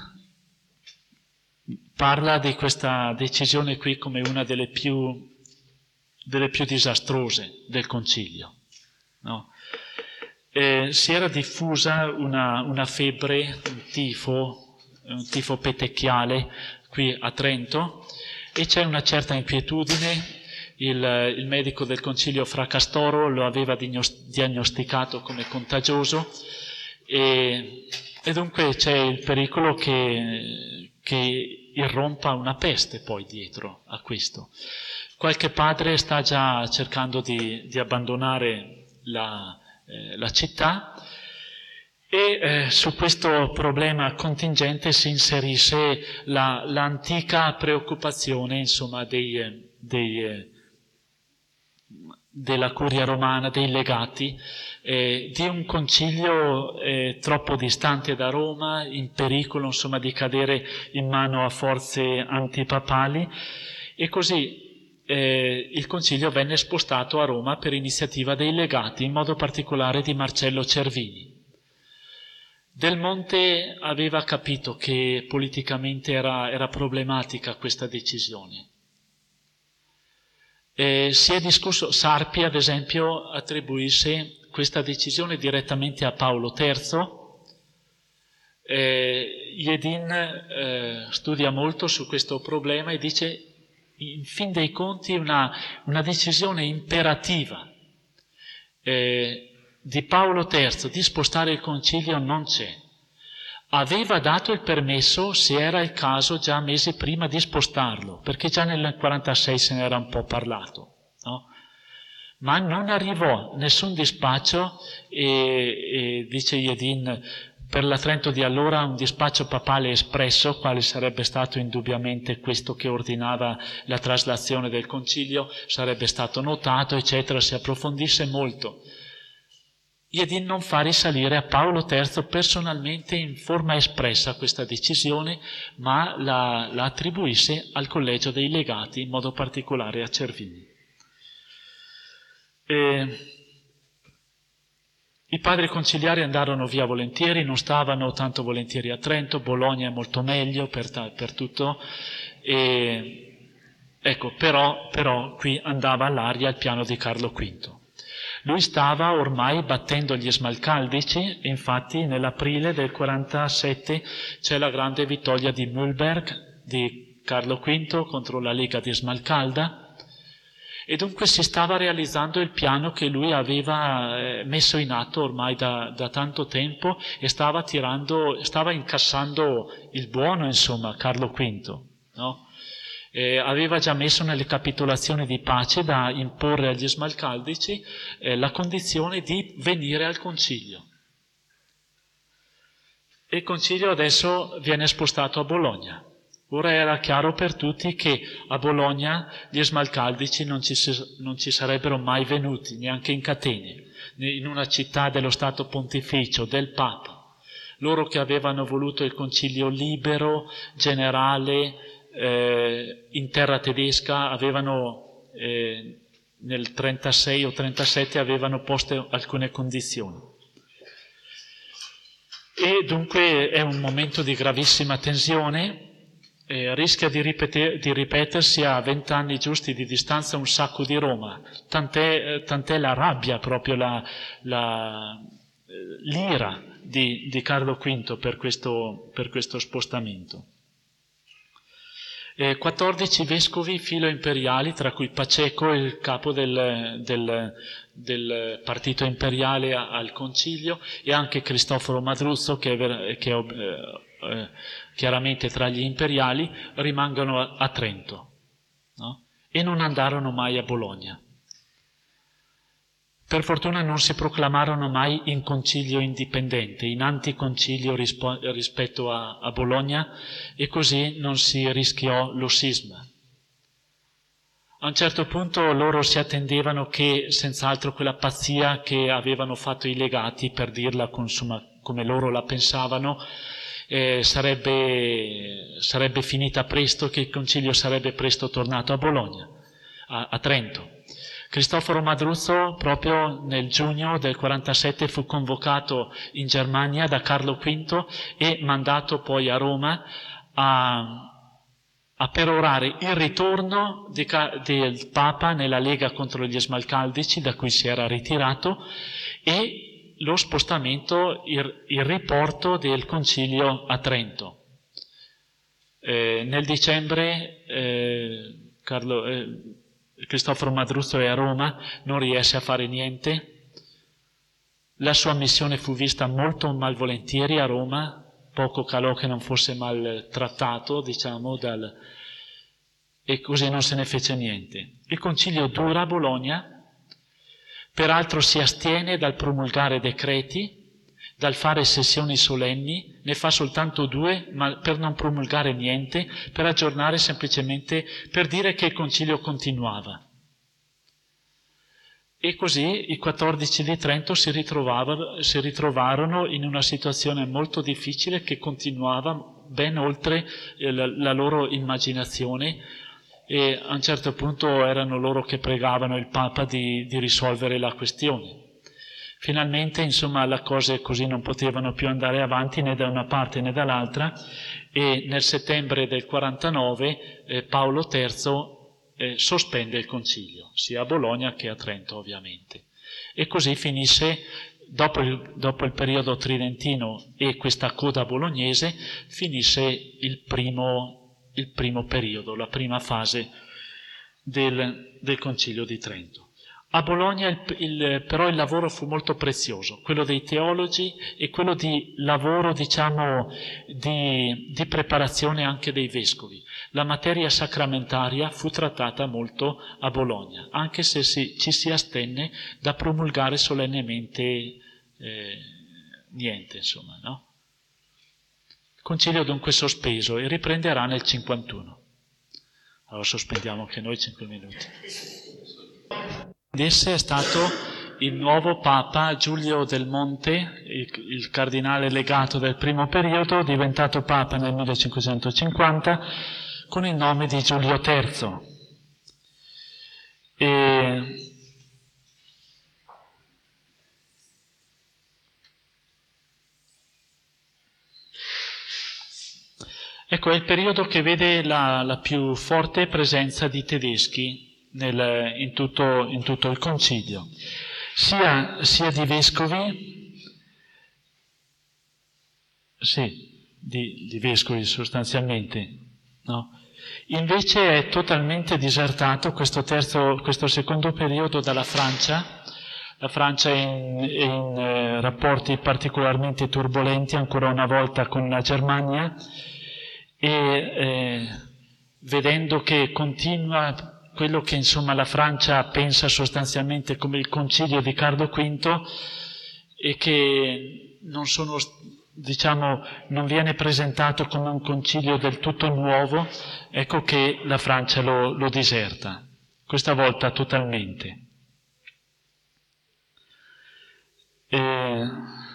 parla di questa decisione qui come una delle più, delle più disastrose del concilio, no? Eh, si era diffusa una, una febbre, un tifo, un tifo petecchiale qui a Trento, e c'è una certa inquietudine. Il, il medico del concilio Fra Castoro lo aveva diagnosticato come contagioso, e, e dunque c'è il pericolo che, che irrompa una peste poi dietro a questo. Qualche padre sta già cercando di, di abbandonare la, eh, la città, e eh, su questo problema contingente si inserisce la, l'antica preoccupazione, insomma, dei, dei, della curia romana, dei legati, eh, di un concilio eh, troppo distante da Roma, in pericolo, insomma, di cadere in mano a forze antipapali, e così Eh, il concilio venne spostato a Roma per iniziativa dei legati, in modo particolare di Marcello Cervini. Del Monte aveva capito che politicamente era, era problematica questa decisione. Eh, si è discusso, Sarpi ad esempio attribuisce questa decisione direttamente a Paolo terzo. Eh, Jedin eh, studia molto su questo problema e dice: in fin dei conti una, una decisione imperativa eh, di Paolo terzo di spostare il concilio non c'è. Aveva dato il permesso, se era il caso, già mesi prima di spostarlo, perché già nel quarantasei se n'era un po' parlato, no? Ma non arrivò nessun dispaccio, e, e dice Jedin, per la Trento di allora un dispaccio papale espresso, quale sarebbe stato indubbiamente questo che ordinava la traslazione del concilio, sarebbe stato notato, eccetera, si approfondisse molto. Jedin non fa risalire a Paolo terzo personalmente in forma espressa questa decisione, ma la, la attribuisce al collegio dei legati, in modo particolare a Cervini. E I padri conciliari andarono via volentieri, non stavano tanto volentieri a Trento, Bologna è molto meglio per, per tutto, e, ecco, però, però qui andava all'aria il piano di Carlo quinto. Lui stava ormai battendo gli Smalcaldici, e infatti nell'aprile del quarantasette c'è la grande vittoria di Mühlberg di Carlo quinto contro la Lega di Smalcalda, e dunque si stava realizzando il piano che lui aveva eh, messo in atto ormai da, da tanto tempo, e stava tirando, stava incassando il buono, insomma, Carlo quinto, no? Eh, aveva già messo nelle capitolazioni di pace da imporre agli Smalcaldici eh, la condizione di venire al concilio. E il concilio adesso viene spostato a Bologna. Ora era chiaro per tutti che a Bologna gli Smalcaldici non ci, non ci sarebbero mai venuti, neanche in catene, in una città dello Stato Pontificio, del Papa. Loro che avevano voluto il concilio libero, generale, eh, in terra tedesca, avevano eh, nel trentasei o trentasette avevano posto alcune condizioni. E dunque è un momento di gravissima tensione. Eh, rischia di, ripete- di ripetersi a vent'anni giusti di distanza un sacco di Roma, tant'è, eh, tant'è la rabbia, proprio la, la, eh, l'ira di, di Carlo quinto per questo, per questo spostamento. Eh, quattordici vescovi filo-imperiali, tra cui Paceco, il capo del, del, del partito imperiale al concilio, e anche Cristoforo Madruzzo, che è, che è eh, chiaramente tra gli imperiali, rimangono a, a Trento, no? E non andarono mai a Bologna. Per fortuna non si proclamarono mai in concilio indipendente, in anticoncilio rispo- rispetto a, a Bologna, e così non si rischiò lo scisma. A un certo punto loro si attendevano che senz'altro quella pazzia che avevano fatto i legati, per dirla insomma, come loro la pensavano, eh, sarebbe, sarebbe finita presto, che il concilio sarebbe presto tornato a Bologna, a, a Trento. Cristoforo Madruzzo proprio nel giugno del quarantasette fu convocato in Germania da Carlo V e mandato poi a Roma a, a perorare il ritorno di, del Papa nella Lega contro gli Smalcaldici, da cui si era ritirato, e lo spostamento, il, il riporto del concilio a Trento. Eh, nel dicembre eh, Carlo... Eh, Cristoforo Madruzzo è a Roma, non riesce a fare niente. La sua missione fu vista molto malvolentieri a Roma, poco calò che non fosse maltrattato, diciamo, dal... e così non se ne fece niente. Il concilio dura a Bologna, peraltro si astiene dal promulgare decreti, dal fare sessioni solenni, ne fa soltanto due, ma per non promulgare niente, per aggiornare semplicemente, per dire che il concilio continuava. E così i quattordici di Trento si, si ritrovarono in una situazione molto difficile che continuava ben oltre la, la loro immaginazione, e a un certo punto erano loro che pregavano il Papa di, di risolvere la questione. Finalmente, insomma, le cose così non potevano più andare avanti né da una parte né dall'altra, e nel settembre del quarantanove eh, Paolo terzo eh, sospende il concilio, sia a Bologna che a Trento ovviamente. E così finisce, dopo il, dopo il periodo tridentino e questa coda bolognese, finisce il primo, il primo periodo, la prima fase del, del concilio di Trento. A Bologna il, il, però il lavoro fu molto prezioso, quello dei teologi e quello di lavoro, diciamo, di, di preparazione anche dei vescovi. La materia sacramentaria fu trattata molto a Bologna, anche se si, ci si astenne da promulgare solennemente eh, niente, insomma, no? Il concilio dunque sospeso e riprenderà nel cinquantuno. Allora sospendiamo anche noi cinque minuti. Esse è stato il nuovo Papa Giulio del Monte, il, il cardinale legato del primo periodo, diventato Papa nel millecinquecentocinquanta con il nome di Giulio terzo. E ecco, è il periodo che vede la, la più forte presenza di tedeschi Nel, in, tutto, in tutto il concilio, sia, sia di vescovi, sì, di, di vescovi sostanzialmente, no? Invece è totalmente disertato questo, terzo, questo secondo periodo dalla Francia. La Francia è in, è in eh, rapporti particolarmente turbolenti ancora una volta con la Germania, e eh, vedendo che continua quello che insomma la Francia pensa sostanzialmente come il concilio di Carlo V, e che non sono, diciamo, non viene presentato come un concilio del tutto nuovo, ecco che la Francia lo, lo diserta, questa volta totalmente. Eh,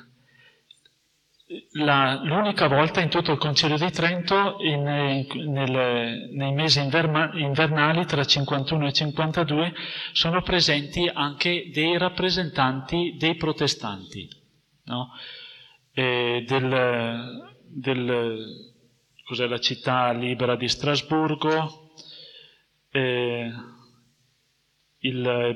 La, l'unica volta in tutto il Concilio di Trento, in, in, nel, nei mesi inverma, invernali tra cinquantuno e cinquantadue, sono presenti anche dei rappresentanti dei protestanti, no? E del, del, cos'è la città libera di Strasburgo, eh, il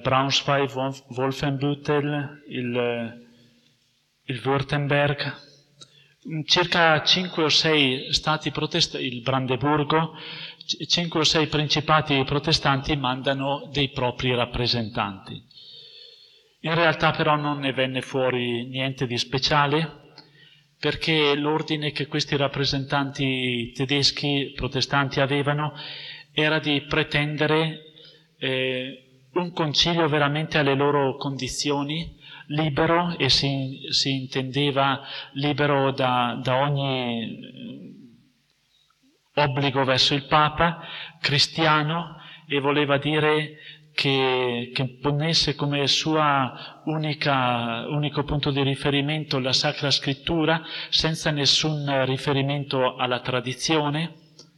Braunschweig-Wolfenbüttel, il, il Württemberg, circa cinque o sei stati protestanti, il Brandeburgo, cinque o sei principati protestanti mandano dei propri rappresentanti. In realtà però non ne venne fuori niente di speciale, perché l'ordine che questi rappresentanti tedeschi protestanti avevano era di pretendere eh, un concilio veramente alle loro condizioni, libero, e si, si intendeva libero da, da ogni obbligo verso il Papa, cristiano, e voleva dire che, che ponesse come sua unica, unico punto di riferimento la Sacra Scrittura, senza nessun riferimento alla tradizione.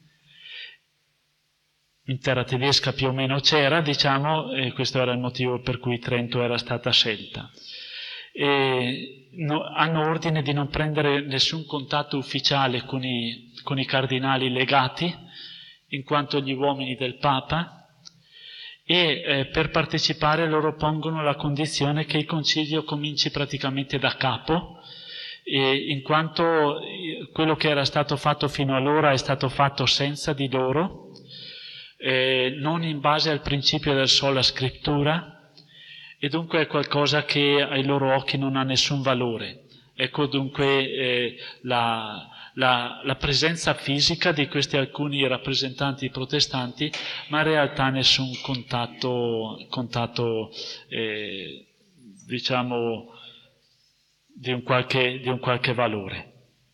In terra tedesca più o meno c'era, diciamo, e questo era il motivo per cui Trento era stata scelta. E no, hanno ordine di non prendere nessun contatto ufficiale con i, con i cardinali legati, in quanto gli uomini del Papa, e eh, per partecipare loro pongono la condizione che il concilio cominci praticamente da capo, eh, in quanto quello che era stato fatto fino allora è stato fatto senza di loro, eh, non in base al principio del sola scrittura, e dunque è qualcosa che ai loro occhi non ha nessun valore. Ecco dunque eh, la, la, la presenza fisica di questi alcuni rappresentanti protestanti, ma in realtà nessun contatto, contatto eh, diciamo, di un qualche, di un qualche valore.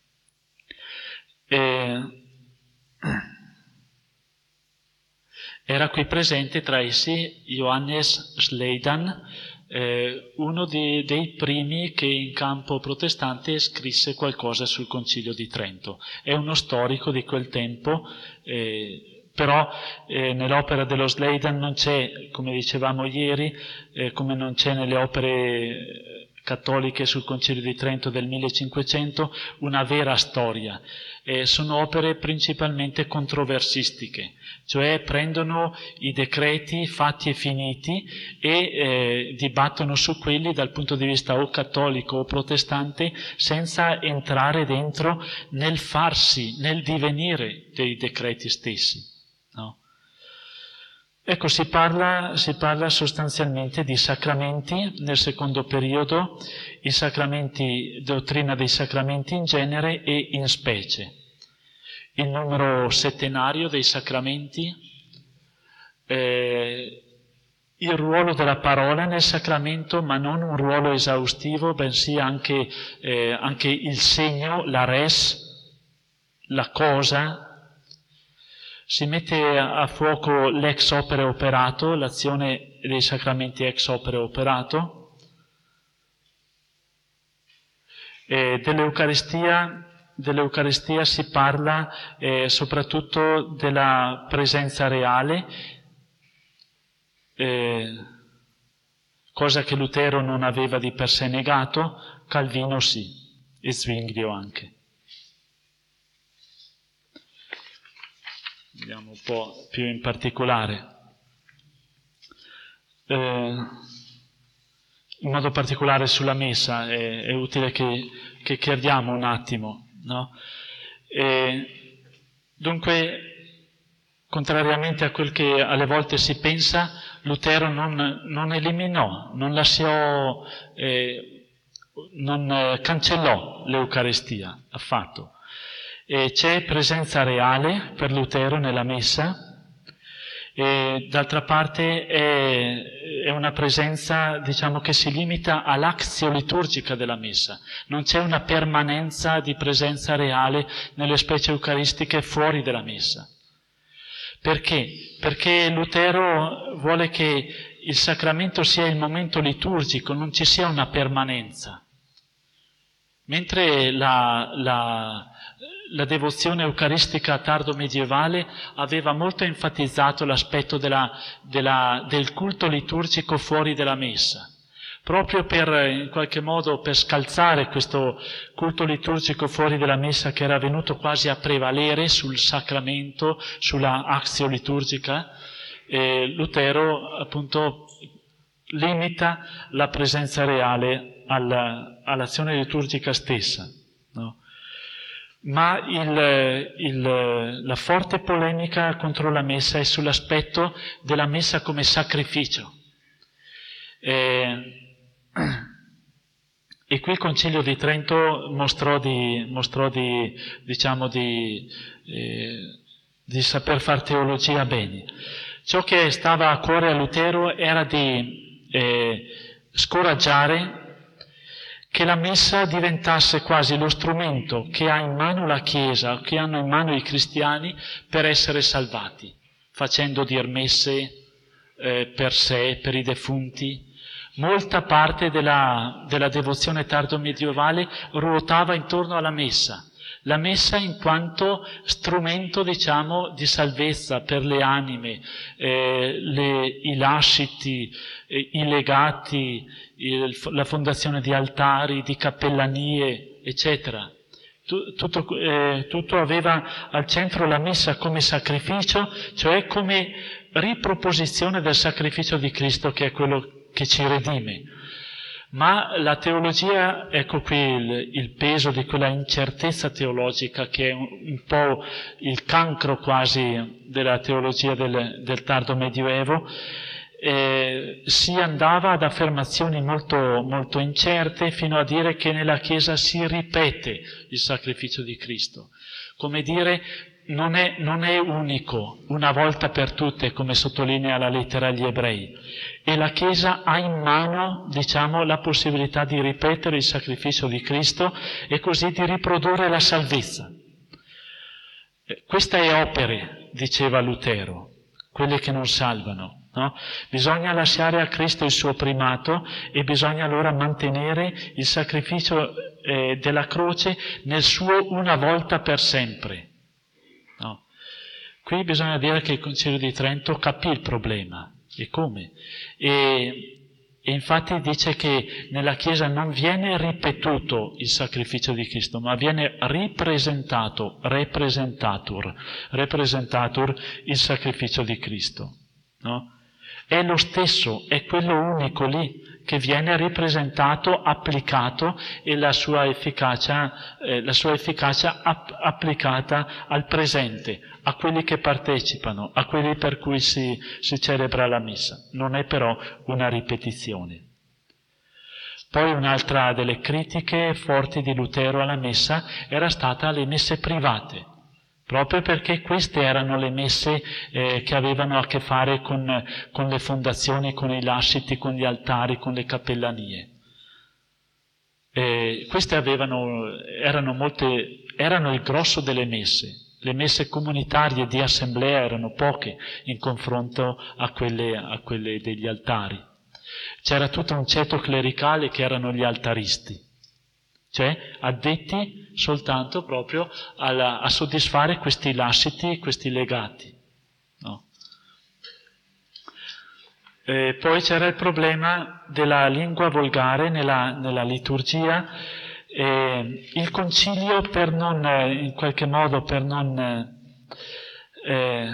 Eh, Era qui presente tra essi Johannes Schleidan, eh, uno di, dei primi che in campo protestante scrisse qualcosa sul Concilio di Trento. È uno storico di quel tempo, eh, però eh, nell'opera dello Schleidan non c'è, come dicevamo ieri, eh, come non c'è nelle opere cattoliche sul Concilio di Trento del millecinquecento, una vera storia. Eh, sono opere principalmente controversistiche, cioè prendono i decreti fatti e finiti e eh, dibattono su quelli dal punto di vista o cattolico o protestante, senza entrare dentro nel farsi, nel divenire dei decreti stessi. No? Ecco, si parla, si parla sostanzialmente di sacramenti nel secondo periodo, i sacramenti, dottrina dei sacramenti in genere e in specie. Il numero settenario dei sacramenti, eh, il ruolo della parola nel sacramento, ma non un ruolo esaustivo, bensì anche, eh, anche il segno, la res, la cosa. Si mette a fuoco l'ex opere operato, l'azione dei sacramenti ex opere operato. E dell'Eucaristia, dell'Eucaristia si parla eh, soprattutto della presenza reale, eh, cosa che Lutero non aveva di per sé negato, Calvino sì, e Zwinglio anche. Andiamo un po' più in particolare. Eh, in modo particolare sulla messa è, è utile che, che chiariamo un attimo, no? E, dunque, contrariamente a quel che alle volte si pensa, Lutero non, non eliminò, non lasciò, eh, non cancellò l'Eucaristia affatto. E c'è presenza reale per Lutero nella messa, e d'altra parte è, è una presenza, diciamo, che si limita all'azio liturgica della messa. Non c'è una permanenza di presenza reale nelle specie eucaristiche fuori della messa. Perché? Perché Lutero vuole che il sacramento sia il momento liturgico, non ci sia una permanenza. Mentre la, la, la devozione eucaristica tardo medievale aveva molto enfatizzato l'aspetto della, della, del culto liturgico fuori della messa, proprio per, in qualche modo, per scalzare questo culto liturgico fuori della messa che era venuto quasi a prevalere sul sacramento, sulla azio liturgica. E Lutero appunto limita la presenza reale alla, all'azione liturgica stessa, no? ma il, il, la forte polemica contro la messa è sull'aspetto della messa come sacrificio. E, e qui il Concilio di Trento mostrò di, mostrò di diciamo, di, eh, di saper fare teologia bene. Ciò che stava a cuore a Lutero era di eh, scoraggiare che la messa diventasse quasi lo strumento che ha in mano la Chiesa, che hanno in mano i cristiani per essere salvati, facendo dir messe eh, per sé, per i defunti. Molta parte della, della devozione tardo-medievale ruotava intorno alla messa. La messa in quanto strumento, diciamo, di salvezza per le anime, eh, le, i lasciti, eh, i legati, il, la fondazione di altari, di cappellanie, eccetera. Tutto, eh, tutto aveva al centro la messa come sacrificio, cioè come riproposizione del sacrificio di Cristo, che è quello che ci redime. Ma la teologia, ecco qui il, il peso di quella incertezza teologica che è un, un po' il cancro quasi della teologia del, del tardo medioevo, eh, si andava ad affermazioni molto, molto incerte fino a dire che nella Chiesa si ripete il sacrificio di Cristo. Come dire, non è, non è unico, una volta per tutte, come sottolinea la lettera agli Ebrei. E la Chiesa ha in mano, diciamo, la possibilità di ripetere il sacrificio di Cristo e così di riprodurre la salvezza. Questa è opere, diceva Lutero, quelle che non salvano, no? Bisogna lasciare a Cristo il suo primato e bisogna allora mantenere il sacrificio eh, della croce nel suo una volta per sempre. No. Qui bisogna dire che il Concilio di Trento capì il problema. E come? E, e infatti dice che nella Chiesa non viene ripetuto il sacrificio di Cristo, ma viene ripresentato, representatur, representatur il sacrificio di Cristo. No? È lo stesso, è quello unico lì, che viene ripresentato, applicato e la sua efficacia, eh, la sua efficacia ap- applicata al presente, a quelli che partecipano, a quelli per cui si, si celebra la messa. Non è però una ripetizione. Poi un'altra delle critiche forti di Lutero alla messa era stata le messe private, proprio perché queste erano le messe eh, che avevano a che fare con, con le fondazioni, con i lasciti, con gli altari, con le cappellanie. Eh, queste avevano, erano, molte, erano il grosso delle messe. Le messe comunitarie di assemblea erano poche in confronto a quelle, a quelle degli altari. C'era tutto un ceto clericale che erano gli altaristi, cioè addetti soltanto proprio alla, a soddisfare questi lasciti, questi legati. No? E poi c'era il problema della lingua volgare nella, nella liturgia. Eh, il concilio, per non, eh, in qualche modo, per non, eh,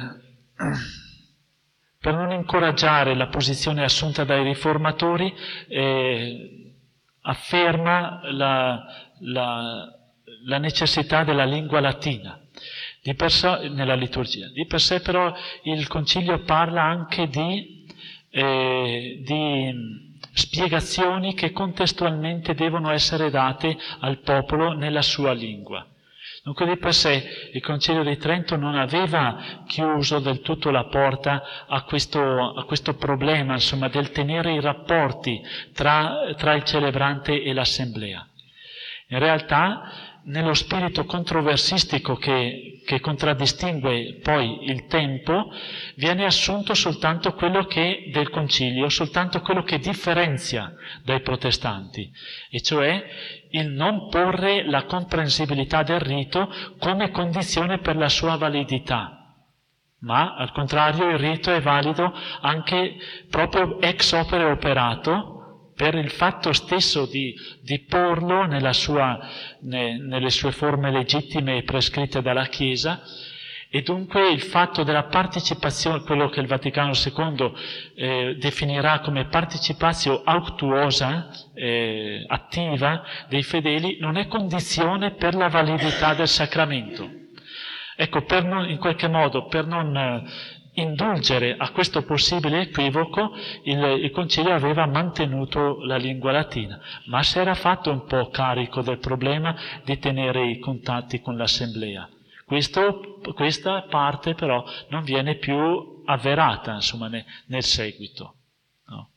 per non incoraggiare la posizione assunta dai riformatori, eh, afferma la, la, la necessità della lingua latina di per sé, nella liturgia. Di per sé però il concilio parla anche di, eh, di spiegazioni che contestualmente devono essere date al popolo nella sua lingua. Dunque di per sé il Concilio di Trento non aveva chiuso del tutto la porta a questo, a questo problema, insomma, del tenere i rapporti tra, tra il celebrante e l'assemblea. In realtà, nello spirito controversistico che, che contraddistingue poi il tempo, viene assunto soltanto quello che del concilio, soltanto quello che differenzia dai protestanti, e cioè il non porre la comprensibilità del rito come condizione per la sua validità. Ma, al contrario, il rito è valido anche proprio ex opere operato, per il fatto stesso di, di porlo nella sua, ne, nelle sue forme legittime e prescritte dalla Chiesa, E dunque il fatto della partecipazione, quello che il Vaticano secondo eh, definirà come partecipazione autuosa, eh, attiva dei fedeli, non è condizione per la validità del sacramento. Ecco, per non, in qualche modo, per non eh, indulgere a questo possibile equivoco, il, il Concilio aveva mantenuto la lingua latina, ma si era fatto un po' carico del problema di tenere i contatti con l'Assemblea. Questo, questa parte però non viene più avverata, insomma, ne, nel seguito. No?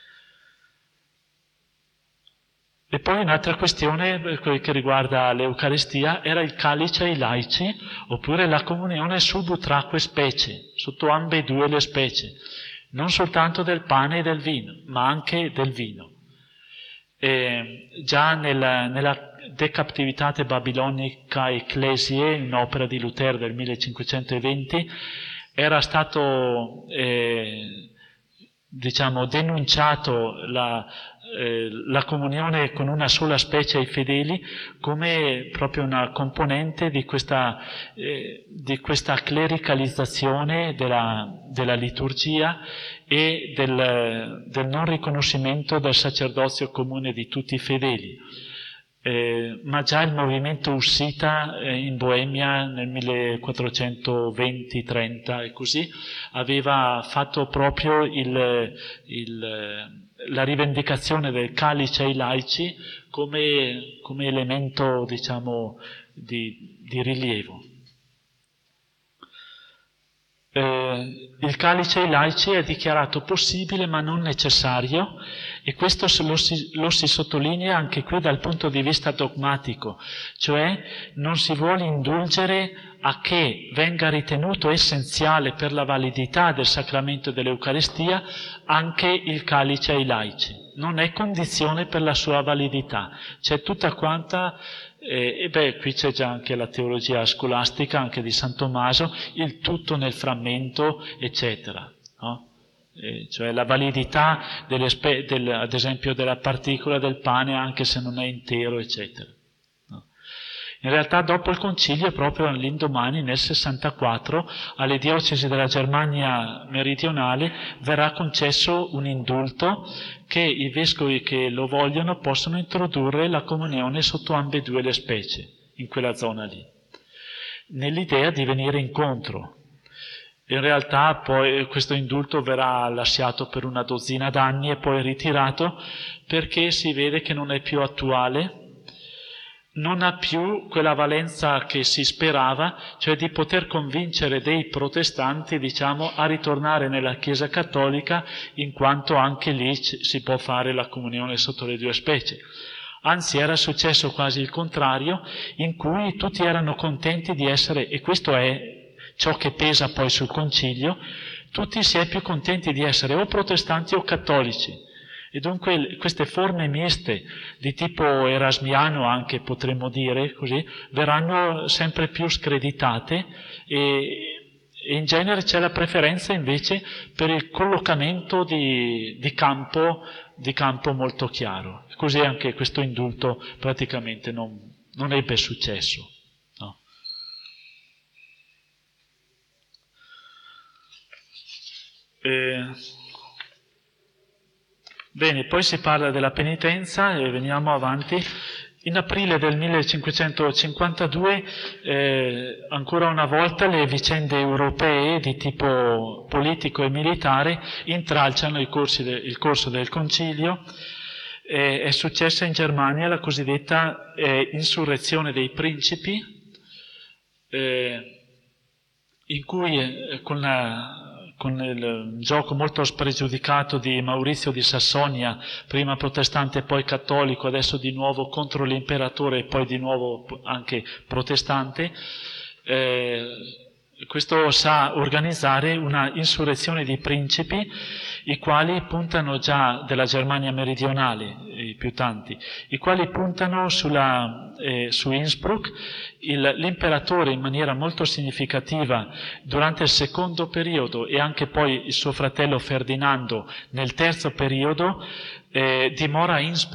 E poi un'altra questione che riguarda l'Eucaristia era il calice ai laici, oppure la comunione sub utraque specie, sotto ambedue le specie, non soltanto del pane e del vino, ma anche del vino. E già nella, nella De Captivitate Babilonica Ecclesiae, un'opera di Lutero del millecinquecentoventi, era stato eh, diciamo denunciato la, eh, la comunione con una sola specie ai fedeli come proprio una componente di questa, eh, di questa clericalizzazione della, della liturgia e del, del non riconoscimento del sacerdozio comune di tutti i fedeli. Eh, ma già il movimento ussita eh, in Boemia nel millequattrocentoventi trenta e così aveva fatto proprio il, il, la rivendicazione del calice ai laici come, come elemento, diciamo, di, di rilievo. Eh, il calice ai laici è dichiarato possibile ma non necessario, e questo lo si, lo si sottolinea anche qui dal punto di vista dogmatico, cioè non si vuole indulgere a che venga ritenuto essenziale per la validità del sacramento dell'Eucaristia anche il calice ai laici. Non è condizione per la sua validità, c'è tutta quanta... Eh, e beh, qui c'è già anche la teologia scolastica, anche di San Tommaso, il tutto nel frammento, eccetera. No? Eh, cioè la validità, delle spe- del, ad esempio, della particola del pane, anche se non è intero, eccetera. No? In realtà, dopo il Concilio, proprio all'indomani, nel sessantaquattro, alle diocesi della Germania meridionale verrà concesso un indulto che i vescovi che lo vogliono possono introdurre la comunione sotto ambedue le specie, in quella zona lì, nell'idea di venire incontro. In realtà poi questo indulto verrà lasciato per una dozzina d'anni e poi ritirato perché si vede che non è più attuale, non ha più quella valenza che si sperava, cioè di poter convincere dei protestanti, diciamo, a ritornare nella Chiesa Cattolica, in quanto anche lì si può fare la comunione sotto le due specie. Anzi, era successo quasi il contrario, in cui tutti erano contenti di essere, e questo è ciò che pesa poi sul Concilio, tutti si è più contenti di essere o protestanti o cattolici. E dunque queste forme miste di tipo erasmiano, anche potremmo dire così, verranno sempre più screditate e, e in genere c'è la preferenza invece per il collocamento di, di, campo, di campo molto chiaro. Così anche questo indulto praticamente non, non ebbe successo. No? E... Bene, poi si parla della penitenza e veniamo avanti. In aprile del millecinquecentocinquantadue, eh, ancora una volta, le vicende europee di tipo politico e militare intralciano i corsi de, il corso del Concilio. Eh, è successa in Germania la cosiddetta eh, insurrezione dei principi, eh, in cui eh, con la... con il gioco molto spregiudicato di Maurizio di Sassonia, prima protestante e poi cattolico, adesso di nuovo contro l'imperatore e poi di nuovo anche protestante, eh, questo sa organizzare una insurrezione di principi, i quali puntano già della Germania meridionale, i più tanti, i quali puntano sulla, eh, su Innsbruck. Il, l'imperatore in maniera molto significativa durante il secondo periodo e anche poi il suo fratello Ferdinando nel terzo periodo eh, dimora a Innsbruck,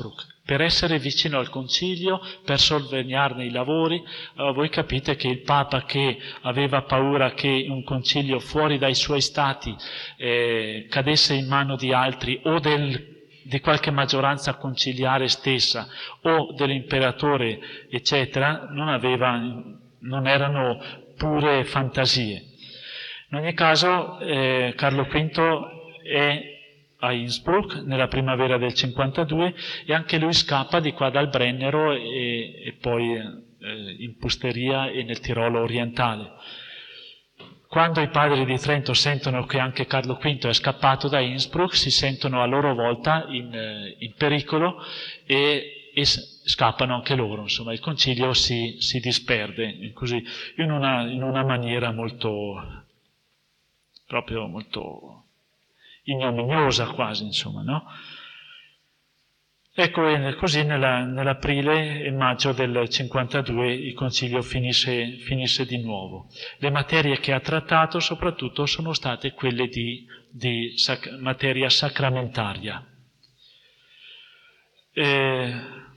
per essere vicino al concilio, per sorvegliarne i lavori. Allora, voi capite che il Papa, che aveva paura che un concilio fuori dai suoi stati eh, cadesse in mano di altri o del di qualche maggioranza conciliare stessa o dell'imperatore, eccetera, non aveva, non erano pure fantasie. In ogni caso, eh, Carlo V è a Innsbruck nella primavera del cinquantadue e anche lui scappa di qua dal Brennero e, e poi eh, in Pusteria e nel Tirolo orientale. Quando i padri di Trento sentono che anche Carlo V è scappato da Innsbruck, si sentono a loro volta in, in pericolo e, e scappano anche loro. Insomma, il concilio si, si disperde così, in una, in una maniera molto, proprio molto ignominiosa quasi, insomma, no? Ecco, così nella, nell'aprile e maggio del cinquantadue il concilio finisse, finisse di nuovo. Le materie che ha trattato soprattutto sono state quelle di, di sac- materia sacramentaria. Eh,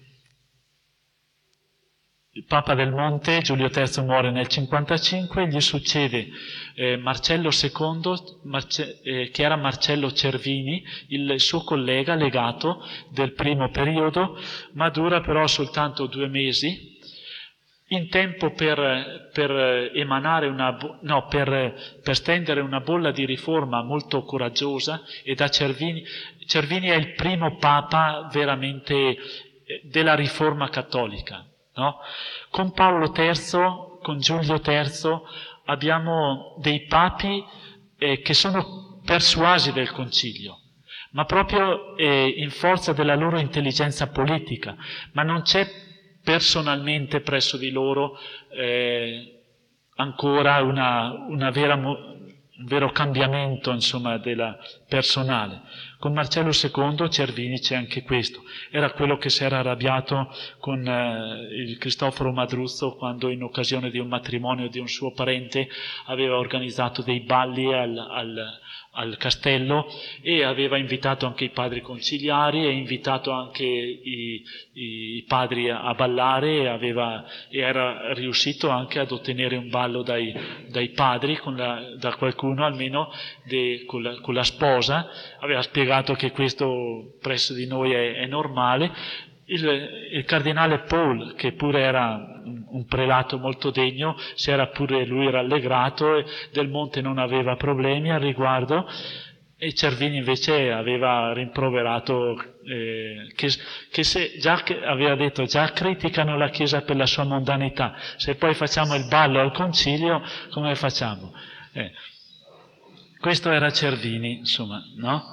il Papa del Monte, Giulio terzo, muore nel cinquantacinque, gli succede eh, Marcello secondo, Marce- eh, che era Marcello Cervini, il suo collega legato del primo periodo, ma dura però soltanto due mesi, in tempo per, per emanare una, no, per, per stendere una bolla di riforma molto coraggiosa, e da Cervini, Cervini è il primo Papa veramente della riforma cattolica. No? Con Paolo terzo, con Giulio terzo, abbiamo dei papi eh, che sono persuasi del concilio, ma proprio eh, in forza della loro intelligenza politica, ma non c'è personalmente presso di loro eh, ancora una, una vera, un vero cambiamento, insomma, della personale. Con Marcello secondo, Cervini, c'è anche questo. Era quello che si era arrabbiato con eh, il Cristoforo Madruzzo quando, in occasione di un matrimonio di un suo parente, aveva organizzato dei balli al, al, al castello e aveva invitato anche i padri conciliari e invitato anche i, i padri a ballare e, aveva, e era riuscito anche ad ottenere un ballo dai, dai padri, con la, da qualcuno almeno de, con, la, con la sposa. Aveva spiegato che questo presso di noi è, è normale. Il, il cardinale Paul, che pure era un, un prelato molto degno, si era pure lui rallegrato, e Del Monte non aveva problemi al riguardo, e Cervini invece aveva rimproverato eh, che, che se già che aveva detto già criticano la Chiesa per la sua mondanità, se poi facciamo il ballo al concilio come facciamo? Eh. Questo era Cervini, insomma, no?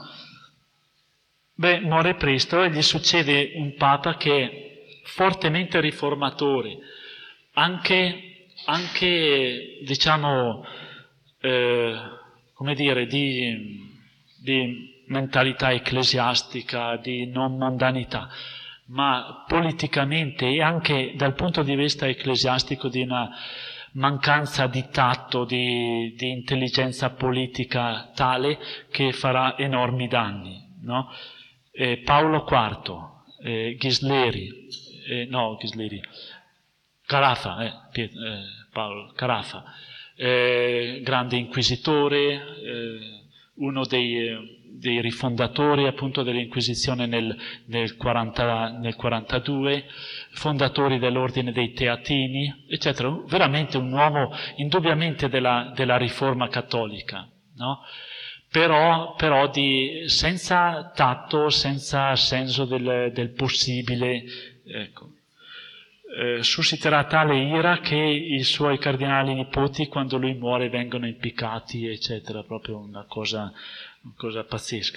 Beh, muore presto e gli succede un Papa che è fortemente riformatore, anche, anche diciamo, eh, come dire, di, di mentalità ecclesiastica, di non mondanità, ma politicamente e anche dal punto di vista ecclesiastico di una mancanza di tatto, di, di intelligenza politica tale che farà enormi danni, no? Eh, Paolo quarto, eh, Ghisleri, eh, no, Ghisleri, Carafa, eh, Piet, eh, Paolo Carafa, eh, grande inquisitore, eh, uno dei, dei rifondatori appunto dell'Inquisizione nel, nel, quaranta, nel quarantadue, fondatori dell'Ordine dei Teatini, eccetera. Veramente un uomo indubbiamente della, della riforma cattolica, no? Però, però di, senza tatto, senza senso del, del possibile, ecco. Eh, susciterà tale ira che i suoi cardinali nipoti, quando lui muore, vengono impiccati, eccetera, proprio una cosa, una cosa pazzesca.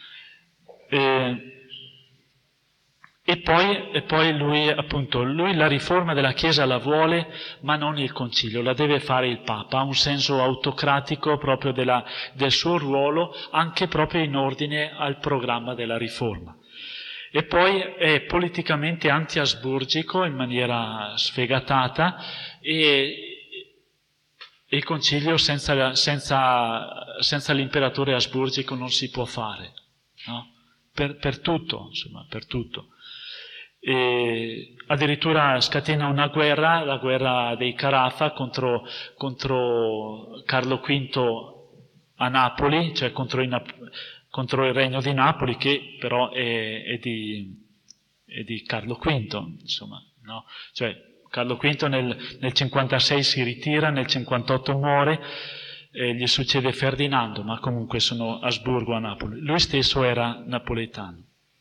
Eh, E poi, e poi lui, appunto, lui la riforma della Chiesa la vuole, ma non il Concilio, la deve fare il Papa, ha un senso autocratico proprio della, del suo ruolo, anche proprio in ordine al programma della riforma. E poi è politicamente anti-asburgico in maniera sfegatata, e, e il Concilio senza, senza, senza l'imperatore asburgico non si può fare, no? Per, per tutto, insomma, per tutto. E addirittura scatena una guerra, la guerra dei Carafa contro, contro Carlo quinto a Napoli, cioè contro, i, contro il regno di Napoli, che però è, è, di, è di Carlo quinto, insomma, no? Cioè Carlo quinto nel, nel cinquantasei si ritira, nel cinquantotto muore, eh, gli succede Ferdinando, ma comunque sono Asburgo a Napoli. Lui stesso era napoletano.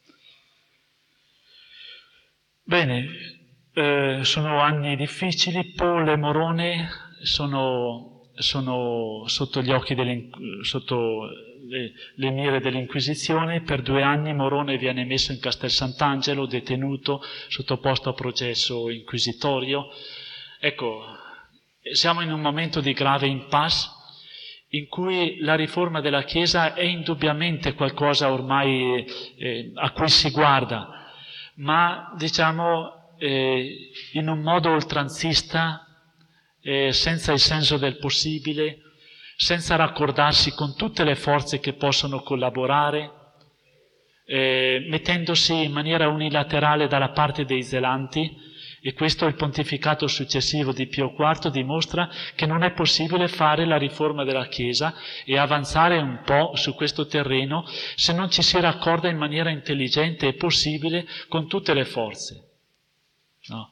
Bene, eh, sono anni difficili. Paul e Morone sono, sono sotto gli occhi delle, sotto le, le mire dell'Inquisizione. Per due anni Morone viene messo in Castel Sant'Angelo, detenuto, sottoposto a processo inquisitorio. Ecco, siamo in un momento di grave impasse in cui la riforma della Chiesa è indubbiamente qualcosa ormai eh, a cui si guarda, ma diciamo eh, in un modo oltranzista, eh, senza il senso del possibile, senza raccordarsi con tutte le forze che possono collaborare, eh, mettendosi in maniera unilaterale dalla parte dei zelanti. E questo il pontificato successivo di Pio quarto dimostra che non è possibile fare la riforma della Chiesa e avanzare un po' su questo terreno se non ci si raccorda in maniera intelligente e possibile con tutte le forze. No.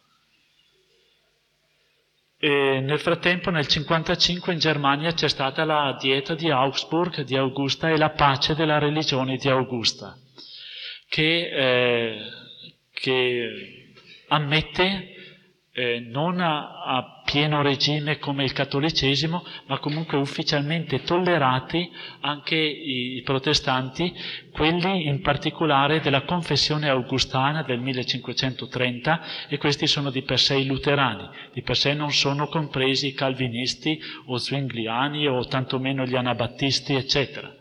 E nel frattempo, nel cinquantacinque in Germania c'è stata la dieta di Augsburg di Augusta e la pace della religione di Augusta, che, eh, che ammette eh, non a, a pieno regime come il cattolicesimo, ma comunque ufficialmente tollerati anche i, i protestanti, quelli in particolare della confessione augustana del millecinquecentotrenta, e questi sono di per sé i luterani, di per sé non sono compresi i calvinisti o zwingliani o tantomeno gli anabattisti, eccetera.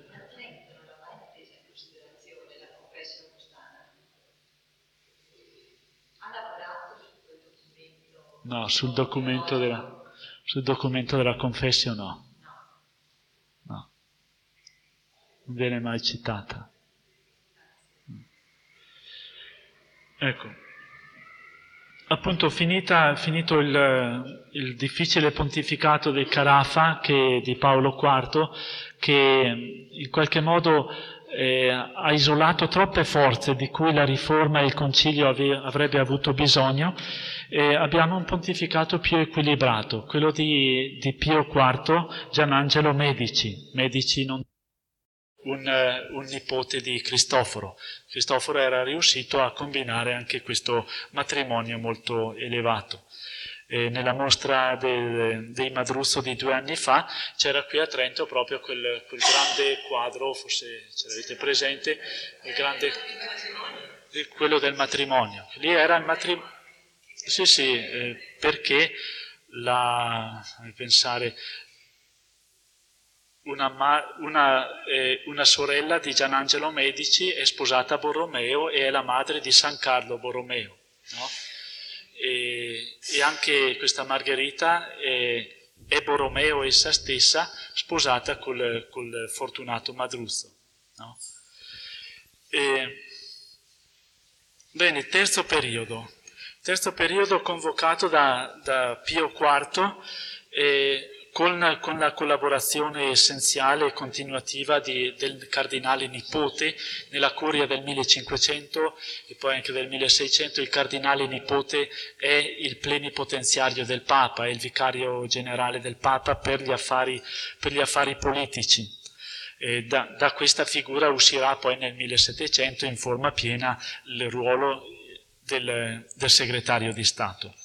No, sul documento della, sul documento della confessione no. No. Non viene mai citata. Ecco. Appunto, finita, finito il, il difficile pontificato del Carafa che, di Paolo quarto, che in qualche modo eh, ha isolato troppe forze di cui la riforma e il concilio ave, avrebbe avuto bisogno, eh, abbiamo un pontificato più equilibrato, quello di, di Pio quarto, Gianangelo Medici, Medici non un, un nipote di Cristoforo. Cristoforo era riuscito a combinare anche questo matrimonio molto elevato. E nella mostra del, dei Madruzzo di due anni fa c'era qui a Trento proprio quel, quel grande quadro, forse ce l'avete presente, il grande, quello del matrimonio. Lì era il matrimonio. Sì, sì, eh, perché la, pensare, una, una, eh, una sorella di Gianangelo Medici è sposata a Borromeo e è la madre di San Carlo Borromeo, no? E, e anche questa Margherita è, è Borromeo essa stessa, sposata col, col fortunato Madruzzo, no? E, bene, terzo periodo. Terzo periodo convocato da, da Pio quarto, eh, con, con la collaborazione essenziale e continuativa di, del cardinale nipote. Nella curia del millecinquecento e poi anche del milleseicento il cardinale nipote è il plenipotenziario del Papa, è il vicario generale del Papa per gli affari, per gli affari politici. Eh, da, da questa figura uscirà poi nel millesettecento in forma piena il ruolo Del, del segretario di Stato.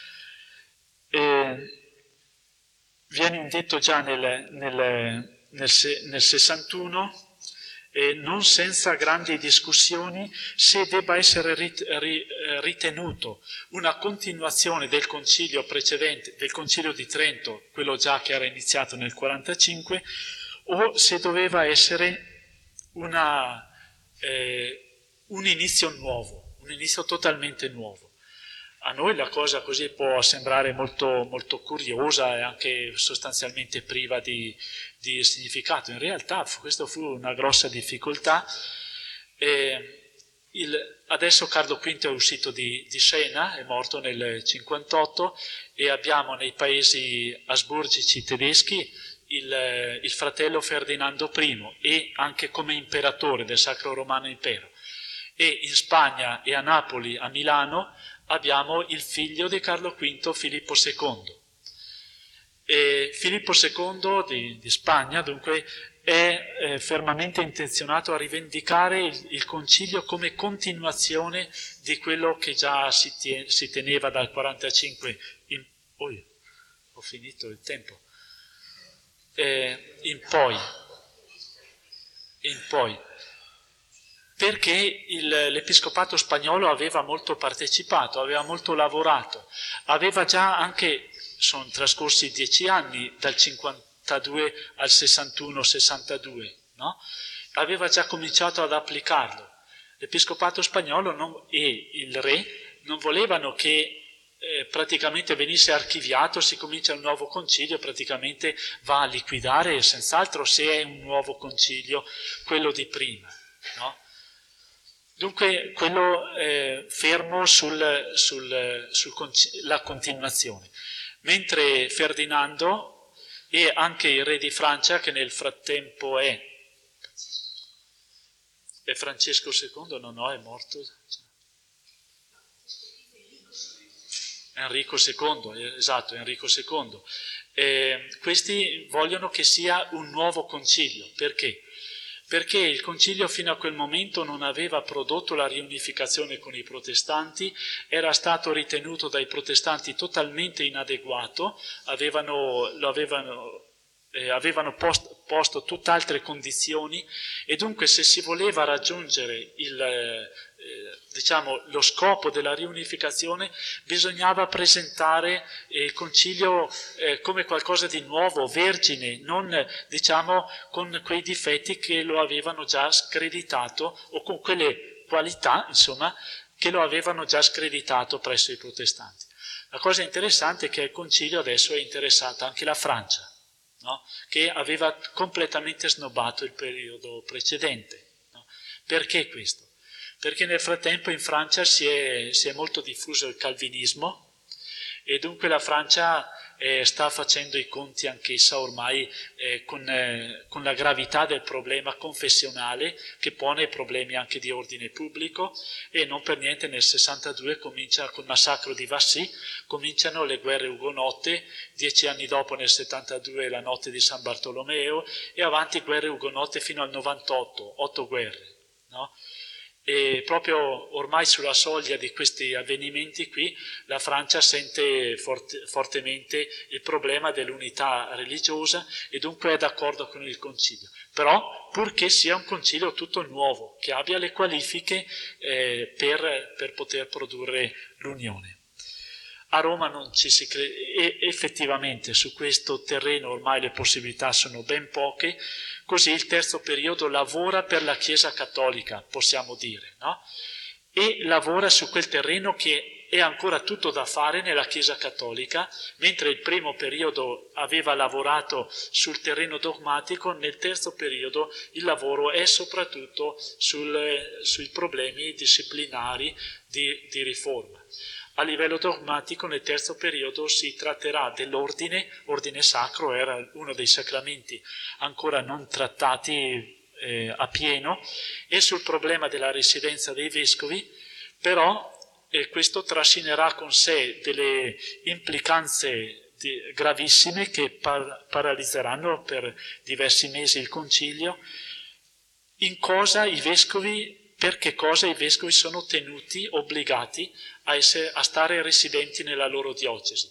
E viene indetto già nel, nel, nel, nel sessantuno, eh, non senza grandi discussioni, se debba essere rit, ri, ritenuto una continuazione del concilio precedente, del concilio di Trento, quello già che era iniziato nel quarantacinque, o se doveva essere una, eh, un inizio nuovo. Un inizio totalmente nuovo. A noi la cosa così può sembrare molto, molto curiosa e anche sostanzialmente priva di, di significato. In realtà questa fu una grossa difficoltà e, il, adesso Carlo V è uscito di, di Siena, è morto nel cinquantotto, e abbiamo nei paesi asburgici tedeschi il, il fratello Ferdinando I e anche come imperatore del Sacro Romano Impero. E in Spagna e a Napoli, a Milano, abbiamo il figlio di Carlo V, Filippo secondo. E Filippo secondo di, di Spagna, dunque, è eh, fermamente intenzionato a rivendicare il, il concilio come continuazione di quello che già si, tie, si teneva dal quarantacinque in, oh, ho finito il tempo, eh, in poi, in poi, perché il, l'episcopato spagnolo aveva molto partecipato, aveva molto lavorato, aveva già anche, sono trascorsi dieci anni dal cinquantadue al sessantuno sessantadue, no? Aveva già cominciato ad applicarlo. L'episcopato spagnolo non, e il re non volevano che eh, praticamente venisse archiviato, si comincia un nuovo concilio, praticamente va a liquidare senz'altro se è un nuovo concilio quello di prima, no? Dunque quello eh, fermo sul, sul, sulla continuazione. Mentre Ferdinando e anche il re di Francia, che nel frattempo è, è Francesco secondo, no, no, è morto. Enrico secondo, esatto, Enrico secondo. Eh, questi vogliono che sia un nuovo concilio. Perché? Perché il concilio fino a quel momento non aveva prodotto la riunificazione con i protestanti, era stato ritenuto dai protestanti totalmente inadeguato, avevano, lo avevano, eh, avevano post, posto tutt'altre condizioni, e dunque se si voleva raggiungere il, eh, diciamo, lo scopo della riunificazione bisognava presentare il concilio eh, come qualcosa di nuovo, vergine, non diciamo con quei difetti che lo avevano già screditato o con quelle qualità, insomma, che lo avevano già screditato presso i protestanti. La cosa interessante è che al concilio adesso è interessata anche la Francia, no? Che aveva completamente snobbato il periodo precedente. No? Perché questo? Perché nel frattempo in Francia si è, si è molto diffuso il calvinismo, e dunque la Francia eh, sta facendo i conti anch'essa ormai eh, con, eh, con la gravità del problema confessionale, che pone problemi anche di ordine pubblico, e non per niente nel sessantadue comincia col massacro di Vassy, cominciano le guerre ugonotte, dieci anni dopo nel settantadue la notte di San Bartolomeo, e avanti guerre ugonotte fino al novantotto, otto guerre, no? E proprio ormai sulla soglia di questi avvenimenti qui la Francia sente forte, fortemente il problema dell'unità religiosa, e dunque è d'accordo con il concilio, però purché sia un concilio tutto nuovo, che abbia le qualifiche eh, per, per poter produrre l'unione. A Roma non ci si crede, e effettivamente su questo terreno ormai le possibilità sono ben poche. Così il terzo periodo lavora per la Chiesa cattolica, possiamo dire, no? E lavora su quel terreno che è ancora tutto da fare nella Chiesa cattolica, mentre il primo periodo aveva lavorato sul terreno dogmatico, nel terzo periodo il lavoro è soprattutto sul, sui problemi disciplinari di, di riforma. A livello dogmatico nel terzo periodo si tratterà dell'ordine, ordine sacro era uno dei sacramenti ancora non trattati eh, a pieno, e sul problema della residenza dei vescovi, però eh, questo trascinerà con sé delle implicanze di, gravissime che par- paralizzeranno per diversi mesi il concilio. In cosa i vescovi Per che cosa i vescovi sono tenuti, obbligati a, essere, a stare residenti nella loro diocesi.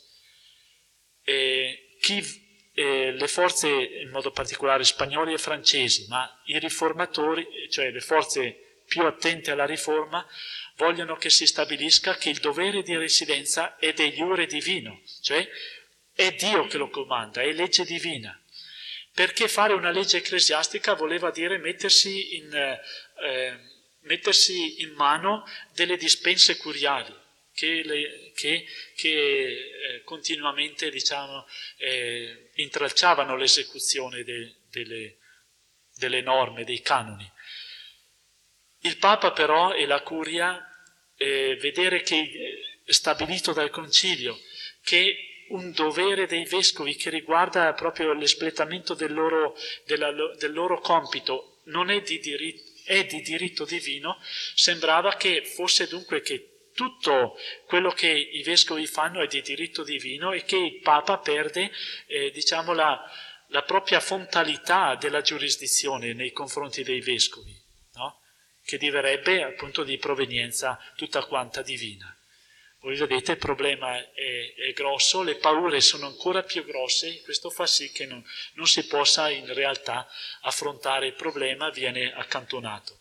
E chi, eh, le forze, in modo particolare spagnoli e francesi, ma i riformatori, cioè le forze più attente alla riforma, vogliono che si stabilisca che il dovere di residenza è de iure divino, cioè è Dio che lo comanda, è legge divina. Perché fare una legge ecclesiastica voleva dire mettersi in... Eh, mettersi in mano delle dispense curiali che, le, che, che eh, continuamente diciamo, eh, intralciavano l'esecuzione de, delle, delle norme, dei canoni. Il Papa però e la Curia, eh, vedere che è stabilito dal Concilio che un dovere dei vescovi che riguarda proprio l'espletamento del loro, della, del loro compito non è di, diritto, è di diritto divino, sembrava che fosse dunque che tutto quello che i vescovi fanno è di diritto divino e che il Papa perde, eh, diciamo, la, la propria fontalità della giurisdizione nei confronti dei vescovi, no? Che diverrebbe appunto di provenienza tutta quanta divina. Voi vedete, il problema è, è grosso, le paure sono ancora più grosse, questo fa sì che non, non si possa in realtà affrontare il problema, viene accantonato.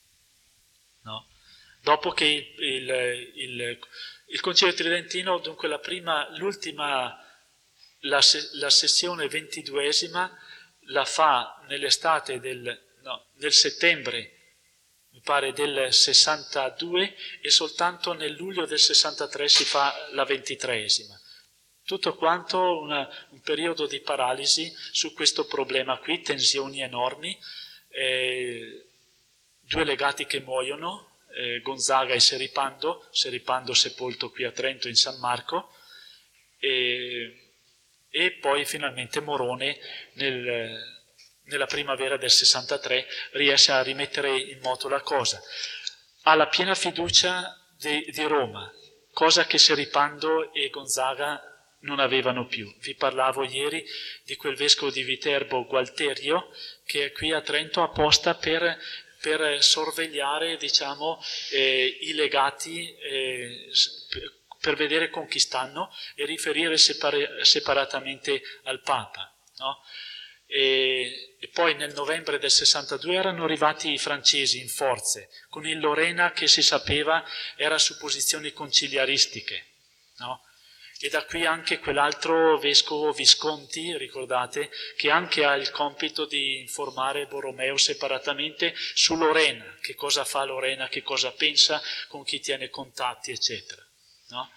No? Dopo che il, il, il, il Concilio Tridentino, dunque la prima, l'ultima, la, la sessione ventiduesima la fa nell'estate del, no, del settembre, mi pare del sessantadue, e soltanto nel luglio del sessantatré si fa la ventitreesima. Tutto quanto una, un periodo di paralisi su questo problema qui, tensioni enormi, eh, due legati che muoiono, eh, Gonzaga e Seripando, Seripando sepolto qui a Trento in San Marco, e, e poi finalmente Morone nel... nella primavera del sessantatré riesce a rimettere in moto la cosa. Ha la piena fiducia di, di Roma, cosa che Seripando e Gonzaga non avevano più. Vi parlavo ieri di quel vescovo di Viterbo, Gualterio, che è qui a Trento apposta per, per sorvegliare, diciamo, eh, i legati, eh, per vedere con chi stanno e riferire separe, separatamente al Papa, no? E, e poi nel novembre del sessantadue erano arrivati i francesi in forze, con il Lorena che si sapeva era su posizioni conciliaristiche, no? E da qui anche quell'altro vescovo Visconti, ricordate, che anche ha il compito di informare Borromeo separatamente su Lorena, che cosa fa Lorena, che cosa pensa, con chi tiene contatti, eccetera, no?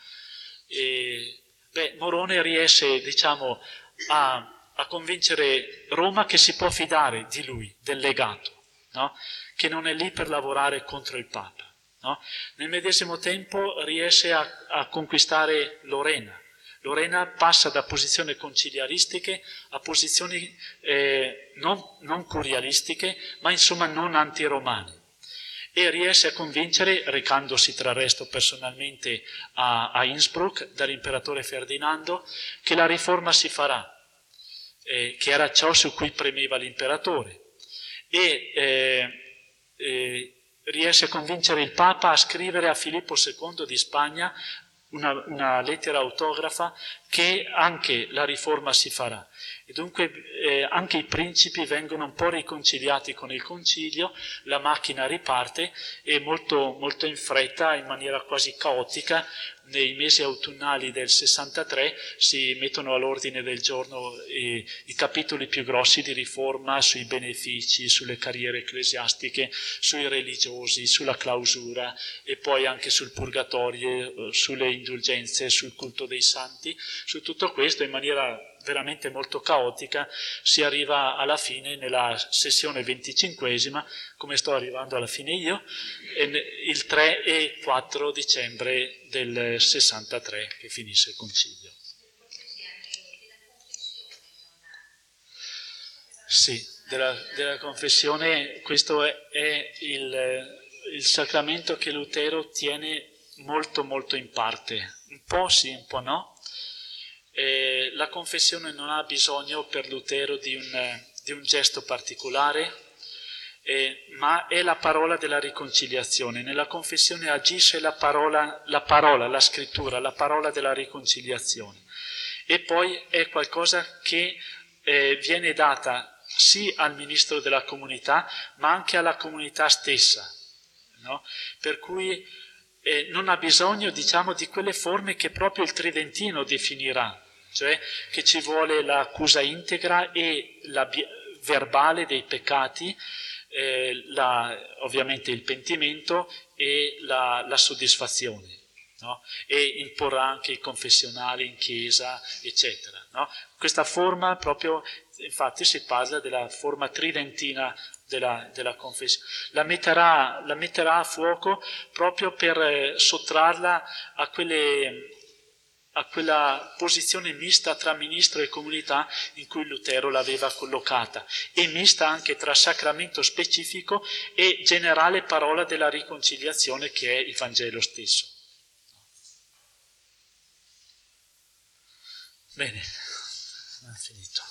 E, beh, Morone riesce, diciamo, a a convincere Roma che si può fidare di lui, del legato, no? Che non è lì per lavorare contro il Papa, no? Nel medesimo tempo riesce a, a conquistare Lorena. Lorena passa da posizioni conciliaristiche a posizioni eh, non, non curialistiche, ma insomma non antiromane. E riesce a convincere, recandosi tra il resto personalmente a, a Innsbruck dall'imperatore Ferdinando, che la riforma si farà, Eh, che era ciò su cui premeva l'imperatore, e eh, eh, riesce a convincere il Papa a scrivere a Filippo secondo di Spagna una, una lettera autografa che anche la riforma si farà. E dunque eh, anche i principi vengono un po' riconciliati con il concilio, la macchina riparte e molto, molto in fretta, in maniera quasi caotica, nei mesi autunnali del sessantatré si mettono all'ordine del giorno i, i capitoli più grossi di riforma sui benefici, sulle carriere ecclesiastiche, sui religiosi, sulla clausura e poi anche sul purgatorio, sulle indulgenze, sul culto dei santi. Su tutto questo, in maniera veramente molto caotica, si arriva alla fine nella sessione venticinquesima, come sto arrivando alla fine io, il tre e quattro dicembre del sessantatré che finisce il concilio. Sì, della, della confessione, questo è, è il, il sacramento che Lutero tiene molto molto in parte, un po' sì, un po' no. Eh, la confessione non ha bisogno per Lutero di un, di un gesto particolare, eh, ma è la parola della riconciliazione. Nella confessione agisce la parola, la parola, la scrittura, la parola della riconciliazione. E poi è qualcosa che eh, viene data sì al ministro della comunità, ma anche alla comunità stessa, no? Per cui eh, non ha bisogno, diciamo, di quelle forme che proprio il Tridentino definirà, cioè che ci vuole l'accusa integra e la bi- verbale dei peccati, eh, la, ovviamente il pentimento e la, la soddisfazione, no? E imporrà anche i confessionali in chiesa, eccetera, no? Questa forma proprio, infatti si parla della forma tridentina della, della confessione. La metterà, la metterà a fuoco proprio per eh, sottrarla a quelle... a quella posizione mista tra ministro e comunità in cui Lutero l'aveva collocata, e mista anche tra sacramento specifico e generale parola della riconciliazione che è il Vangelo stesso. Bene, ho finito.